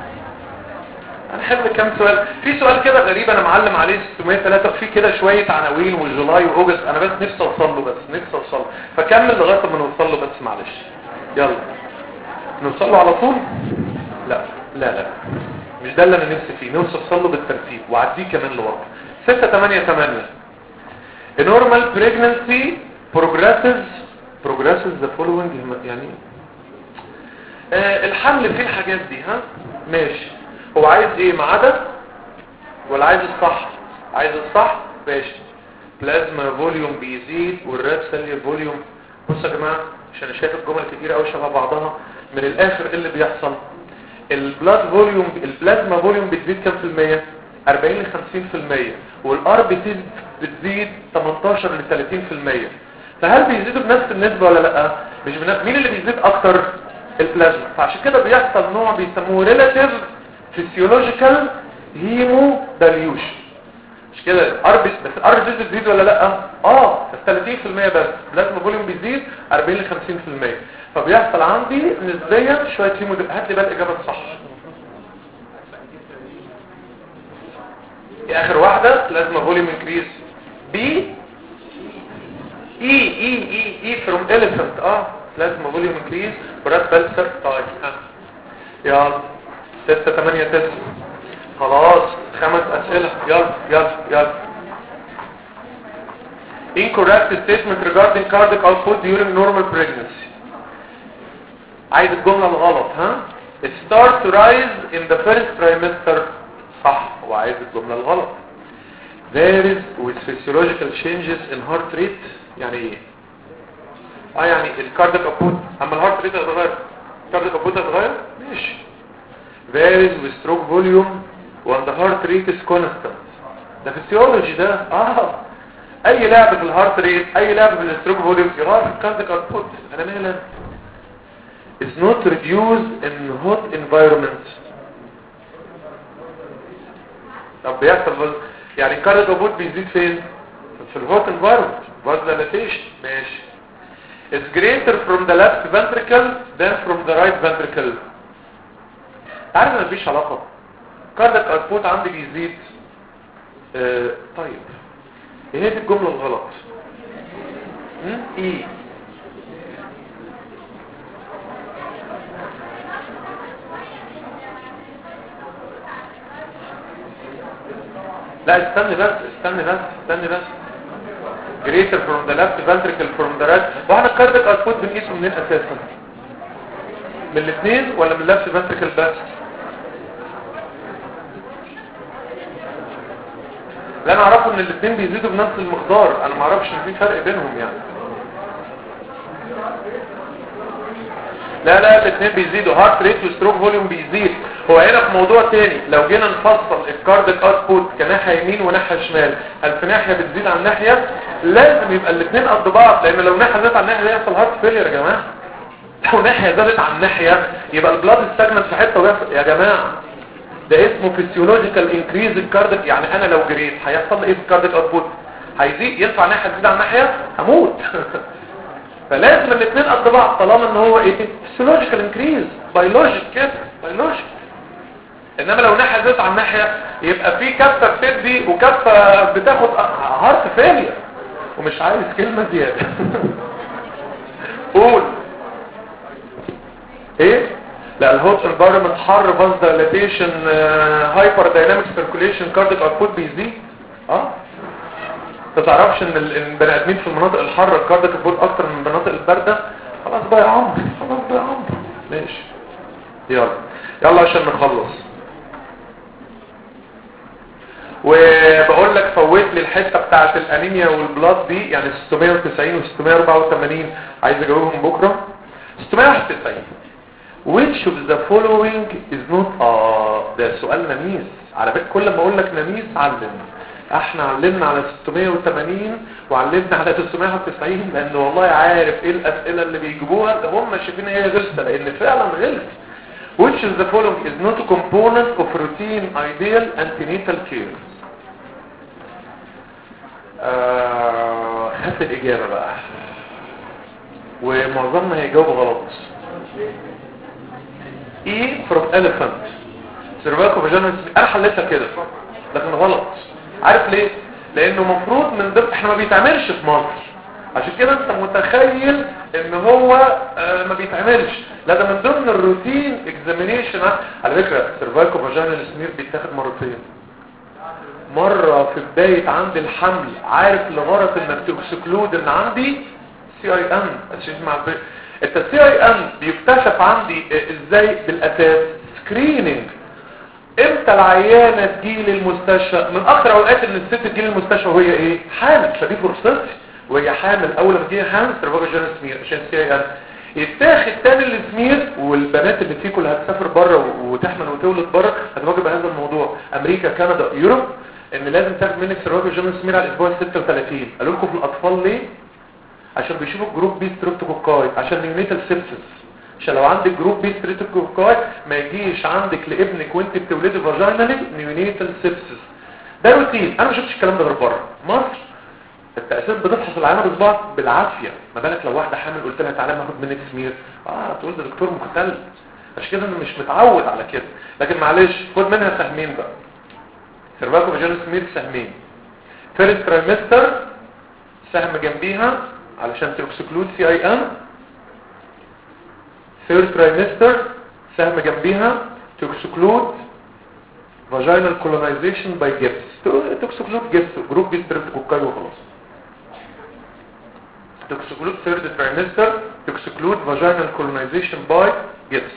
[SPEAKER 2] هنحل كام سؤال. في سؤال كده غريب انا معلم عليه ستمية وتلاتة، في كده شويه عناوين وجولاي واوجست، انا بس نفسي اوصل له، بس نفسي اوصل له، فكمل لغايه ما نوصل له بس معلش. يلا نوصل له على طول. لا لا لا مش ده اللي انا نفسي فيه، نوصل له بالترتيب وعديه كمان لورا. ستة تمانية تمانية A normal pregnancy progresses progresses the following يعني آه الحمل فيه الحاجات دي. ها ماشي. هو عايز ايه؟ ما عدا ولا عايز الصح؟ عايز الصح. ماشي. بلازما فوليوم بيزيد والراب سيل فوليوم. بصوا يا جماعه عشان انا شايف الجمل كتير قوي شبه بعضها، من الاخر ايه اللي بيحصل؟ البلاد فوليوم البلازما فوليوم بتزيد كام في المية؟ أربعين ل خمسين في المية، والار بتزيد بتزيد تمنتاشر ل تلاتين في المية. فهل بيزيدوا بنفس النسبه ولا لا؟ مش بنفس. مين اللي بيزيد اكتر؟ البلازما. فعشان كده بيحصل نوع بيسموه ريلاتيف فيسيولوجيكال هيمو دايليوشن. مش كده الار بس الار بتزيد ولا لا؟ اه بس تلاتين في المية بس. بلازما فوليوم بيزيد أربعين ل خمسين في المية، فبيحصل عندي نسبيا شويه هيمو. هات لي بقى الاجابه الصح. دي اخر واحده. بلازما فوليوم انكريز بي اي اي اي اي فروم اليفنت. اه بلازما فوليوم انكريز براد بلسر. طيب ها يلا ستة تمانية تسعة. خلاص خمس اسئله. يلا يلا يلا. incorrect statement regarding cardiac output during normal pregnancy. عايز الجمله الغلط. ها it starts to rise in the first trimester. صح. وعايز الجمله الغلط. there is with physiological changes in heart rate. يعني ايه؟ اه يعني الكاردياك اوتبوت، اما الهارت ريت هيتغير الكاردياك اوتبوت هيتغير. ماشي. varies with stroke volume when the heart rate is constant. ده فيسيولوجي ده. اه اي لعب في الهارت ريت، اي لعب في الستروك فوليوم يغير في الكاردياك اوتبوت. انا مالي is not reduced in hot environment. طب بيحصل يعني الكاردياك اوتبوت بيزيد فين؟ في الهوت انفايرمنت. فازولاتيشن. ماشي. is greater from the left ventricle than from the right ventricle. تعرف ان مفيش علاقه. كاردياك اوتبوت عندي بيزيد. آه طيب ايه هي الجمله الغلط؟ امم ايه لا استني بس استني بس استني بس greater from the left ventricle from the right. واحنا الكاردياك اوتبوت بنقيسه منين اساسا؟ من الاثنين ولا من اللفت فنتريكل بس؟ لا انا اعرفه ان الاثنين بيزيدوا بنفس المقدار، انا ما اعرفش ان في فرق بينهم يعني. لا لا الاثنين بيزيدوا، هارت ريت وستروك فوليوم بيزيد. هو هنا في موضوع تاني، لو جينا نفصل الكاردياك اوتبوت كناحيه يمين وناحيه شمال، هل في ناحيه بتزيد عن ناحيه؟ لازم يبقى الاثنين قد بعض، لان لو ناحيه زادت عن ناحيه يحصل هارت فيلير يا جماعه. لو ناحيه زادت عن ناحيه يبقى البلاد استجنت في حته ويحصل يا جماعه. ده اسمه فيسيولوجيكال انكريز الكاردياك. يعني انا لو جريت هيحصل ايه في الكاردياك اوتبوت؟ هيزيد. ينفع ناحيه تزيد عن ناحيه؟ هموت. فلازم الاثنين قد بعض طالما ان هو ايه فيسيولوجيكال انكريز بيولوجيك كده بيولوجيك. انما لو ناحيه زادت عن ناحيه يبقى في كفه بتدي وكفه بتاخد هارت فيلير ومش عايز كلمه زياده. قول ايه؟ لا الهوت انفايرمنت حر فاز دايلاتيشن هايبر دايناميك سيركوليشن كارديك اوتبوت بيزيد. اه ما تعرفش ان البني ادمين في المناطق الحاره الكارديك اوتبوت اكتر من المناطق البارده؟ خلاص بقى يا عمرو خلاص بقى يا عمرو ماشي. يلا يلا عشان نخلص. وبقول لك فوت لي الحته بتاعه الانيميا والبلاد دي يعني ستمية وتسعين و684 عايز اجاوبهم بكره. ستمية وواحد وتسعين which of the following is not اه ده سؤال نميس على فكره كل ما اقول لك نميس علم. احنا علمنا على ستمية وتمانين وعلمنا على تسعمية وواحد وتسعين لان والله عارف ايه الاسئله اللي بيجيبوها ده هم شايفين هي غلطه لان فعلا غلط. which of the following is not a component of routine ideal antenatal care. آه خدت الاجابه بقى ومعظمنا هيجاوب غلط. ايه from elephant cervical vaginal انا حلتها كده لكن غلط. عارف ليه؟ لانه مفروض من ضمن احنا ما بيتعملش في مصر عشان كده انت متخيل ان هو آه ما بيتعملش. لا ده من ضمن الروتين اكزامينيشن. على فكره cervical vaginal smear بيتاخد مرتين. مره في بدايه عند الحمل عارف لغرض انك تكسكلود ان عندي سي اي ان مع انت السي اي ان بيكتشف عندي ازاي بالاساس سكريننج. امتى العيانه تجي للمستشفى؟ من اكتر اوقات ان الست تجي للمستشفى وهي ايه حامل فدي فرصتي وهي حامل. اول ما تجي حامل سيرفايكال فاجينال سمير عشان السي اي ان يتاخد تاني السمير. والبنات اللي فيكم اللي هتسافر بره وتحمل وتولد بره هتواجه هذا الموضوع امريكا كندا يوروب ان لازم تاخد منك سيرفايكال فاجينال سمير على الاسبوع ستة وتلاتين. قالوا لكم في الاطفال ليه؟ عشان بيشوفوا الجروب بي ستريبتوكوكاي عشان نيونيتال سيبسس. عشان لو عندك جروب بي ستريبتوكوكاي ما يجيش عندك لابنك وانت بتولدي فاجينالي نيونيتال سيبسس. ده روتين. انا ما شفتش الكلام ده غير بره مصر. التأثير بتفحص العينه بصبعك بالعافيه ما بالك لو واحده حامل قلت لها تعالى ناخد منك سمير اه تقول ده دكتور مختل. عشان كده انا مش متعود على كده. لكن معلش خد منها سهمين بقى. سيرفايكال فاجينال سمير سهمين. فيرست ترايمستر سهم جنبيها علشان تكسكلود سي اي ان. ثيرد ترايمستر سهم جنبيها تكسكلود فاجينال كولونايزيشن باي جيبس. تكسكلود جيبس جروب بي ستريبتوكوكاي وخلاص. تكسكلود ثيرد ترايمستر تكسكلود فاجينال كولونايزيشن باي جيبس.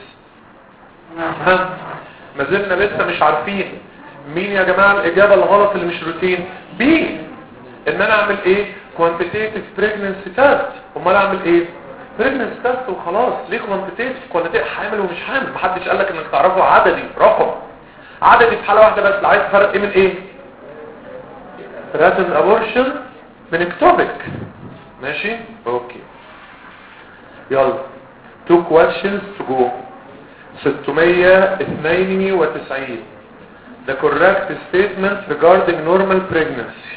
[SPEAKER 2] ها ما زلنا لسه مش عارفين مين يا جماعه الاجابه الغلط اللي مش روتين. بي ان انا اعمل ايه quantitative pregnancy test. امال اعمل ايه pregnancy test وخلاص. ليه quantitative quantitative حامل ومش حامل؟ محدش قال لك انك تعرفه عددي رقم عددي في حاله واحده بس. عايز تفرق ايه من ايه؟ threatened abortion من ectopic. ماشي اوكي يلا two questions to go. ستمية واتنين وتسعين the correct statement regarding normal pregnancy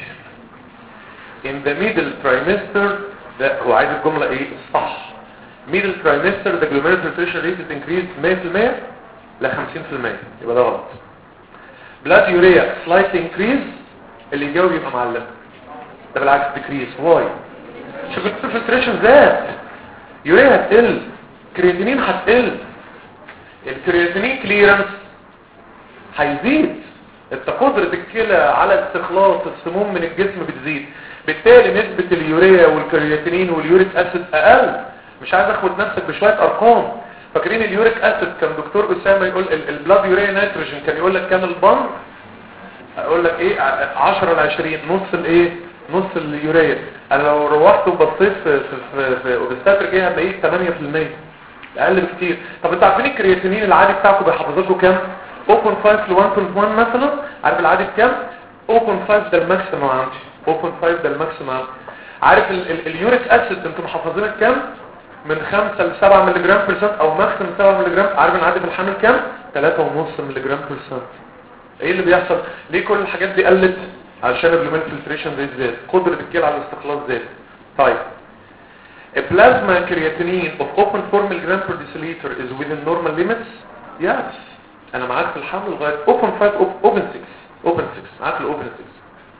[SPEAKER 2] in the middle trimester. ده هو عايز الجملة ايه صح. middle trimester the glomerular filtration rate is increased مية في المية ل خمسين في المية يبقى ده غلط. blood urea slight increase اللي يجاوب يبقى معلم. ده بالعكس decrease. why؟ شوف الفلتريشن زاد يوريا هتقل كرياتينين هتقل. الكرياتينين كليرنس هيزيد. انت قدرة الكلى على استخلاص السموم من الجسم بتزيد بالتالي نسبة اليوريا والكرياتينين واليوريك اسيد اقل. مش عايز اخد نفسك بشوية ارقام. فاكرين اليوريك اسيد كان دكتور اسامه يقول البلاد يوريا نيتروجين كان يقول لك كام البنك؟ اقول لك ايه عشرة ل عشرين نص الايه نص اليوريا. انا لو روحت وبصيت في في في اوبستاتريك ايه هتلاقيه ثمانية في المية اقل بكتير. طب انتوا عارفين الكرياتينين العادي بتاعكم بيحافظ لكم كام؟ صفر فاصلة خمسة ل واحد فاصلة واحد مثلا. عارف العادي بكام؟ صفر فاصلة خمسة ده الماكسيمم عندي. صفر فاصلة خمسة ده الماكسيمم. عارف اليوريك اسيد انتم محافظين كام؟ من خمسة ل سبعة مللي جرام بير سنت او ماكسيمم سبعة مللي جرام. عارف العادي في الحمل كام؟ ثلاثة ونص مللي جرام بير سنت. ايه اللي بيحصل؟ ليه كل الحاجات دي قلت؟ علشان الجلوميرولار فلتريشن ريت زاد. قدرة الكلى على الاستخلاص زاد. طيب A plasma creatinine of open four milligram per deciliter is within normal limits. Yes. انا معاك في الحمل لغايه open five open six open six معاك ال open six.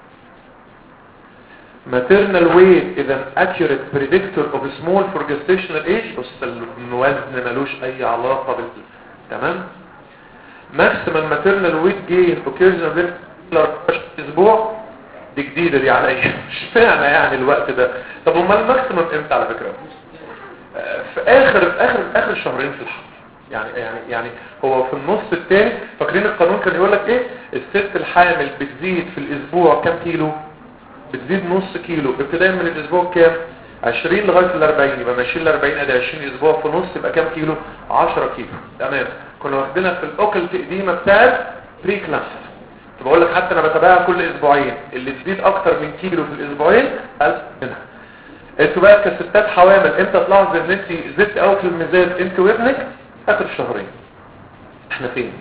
[SPEAKER 2] maternal weight is an accurate predictor of small for gestational age. بس الوزن ملوش اي علاقه بال تمام. maximum maternal weight gain occurs within اسبوع. دي جديده دي عليا مش معنى يعني الوقت ده. طب امال الماكسيمم امتى على فكره؟ في اخر في اخر اخر شهرين في الحمل. يعني يعني يعني هو في النص الثاني. فاكرين القانون كان يقول لك ايه؟ الست الحامل بتزيد في الاسبوع كام كيلو؟ بتزيد نص كيلو ابتداء من الاسبوع كام؟ عشرين لغايه ال أربعين. يبقى ماشيين ل أربعين ادي عشرين اسبوع في نص يبقى كام كيلو؟ عشرة كيلو. تمام. كنا واخدينها في الاوكلت اديمه بتاعت بري كلامس. بقول لك حتى انا بتابعها كل اسبوعين. اللي تزيد اكتر من كيلو في الاسبوعين ألف منها. انتوا بقى كستات حوامل امتى تلاحظ ان انت زدت قوي في الميزان انت وابنك؟ اخر شهرين. احنا فين؟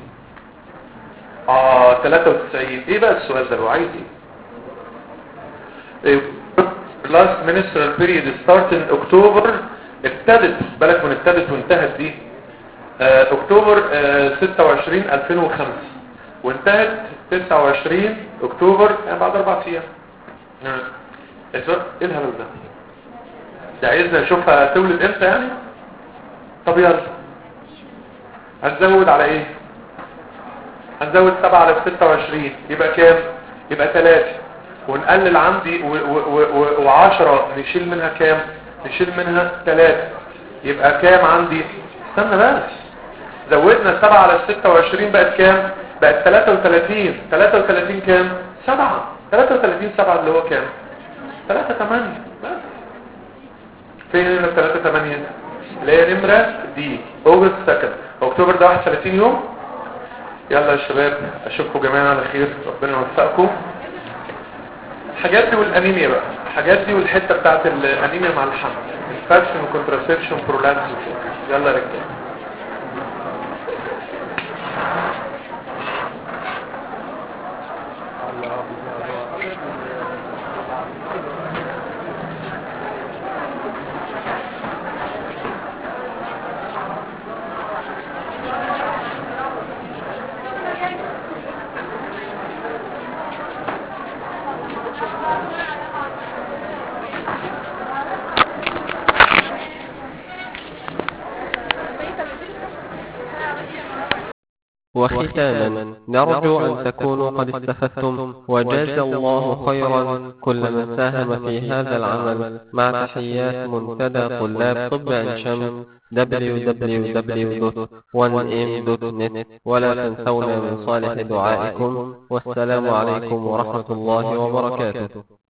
[SPEAKER 2] اه ثلاثة وتسعين. ايه بقى السؤال ده؟ هو عايز ايه؟ last menstrual period start in October. ابتدت بالك من ابتدت وانتهت دي اه اكتوبر اه ستة وعشرين ألفين وخمسة وانتهت تسعة وعشرين اكتوبر يعني بعد اربع ايام. ايه الهبل ده؟ ده عايزنا نشوفها تولد امتى يعني؟ طب يلا هنزود على ايه؟ هنزود سبعة على ستة وعشرين يبقى كام؟ يبقى ثلاثة. ونقلل عندي وعشرة نشيل منها كام؟ نشيل منها ثلاثة يبقى كام عندي؟ استنى بس. زودنا سبعة على ستة وعشرين بقت كام؟ بقت ثلاثة وثلاثين. ثلاثة وثلاثين كام؟ سبعة. ثلاثة وثلاثين سبعة اللي هو كام؟ ثلاثة ثمانية. بس فين هنا ثلاثة ثمانية؟ اللي هي نمرة دي اوجست سكند. اكتوبر ده واحد وثلاثين يوم. يلا يا شباب اشوفكم جميعا على خير. ربنا يوفقكم. الحاجات دي والانيميا بقى. الحاجات دي والحته بتاعت الانيميا مع الحمل. انفكشن وكونتراسبشن برولابس. يلا يا رجاله.
[SPEAKER 1] وختاما نرجو أن تكونوا قد استفدتم وجزى الله خيرا كل من ساهم في هذا العمل مع تحيات منتدى طلاب طب عين شمس دبليو دبليو دبليو دوت وان ام دوت نت. ولا تنسونا من صالح دعائكم. والسلام عليكم ورحمة الله وبركاته.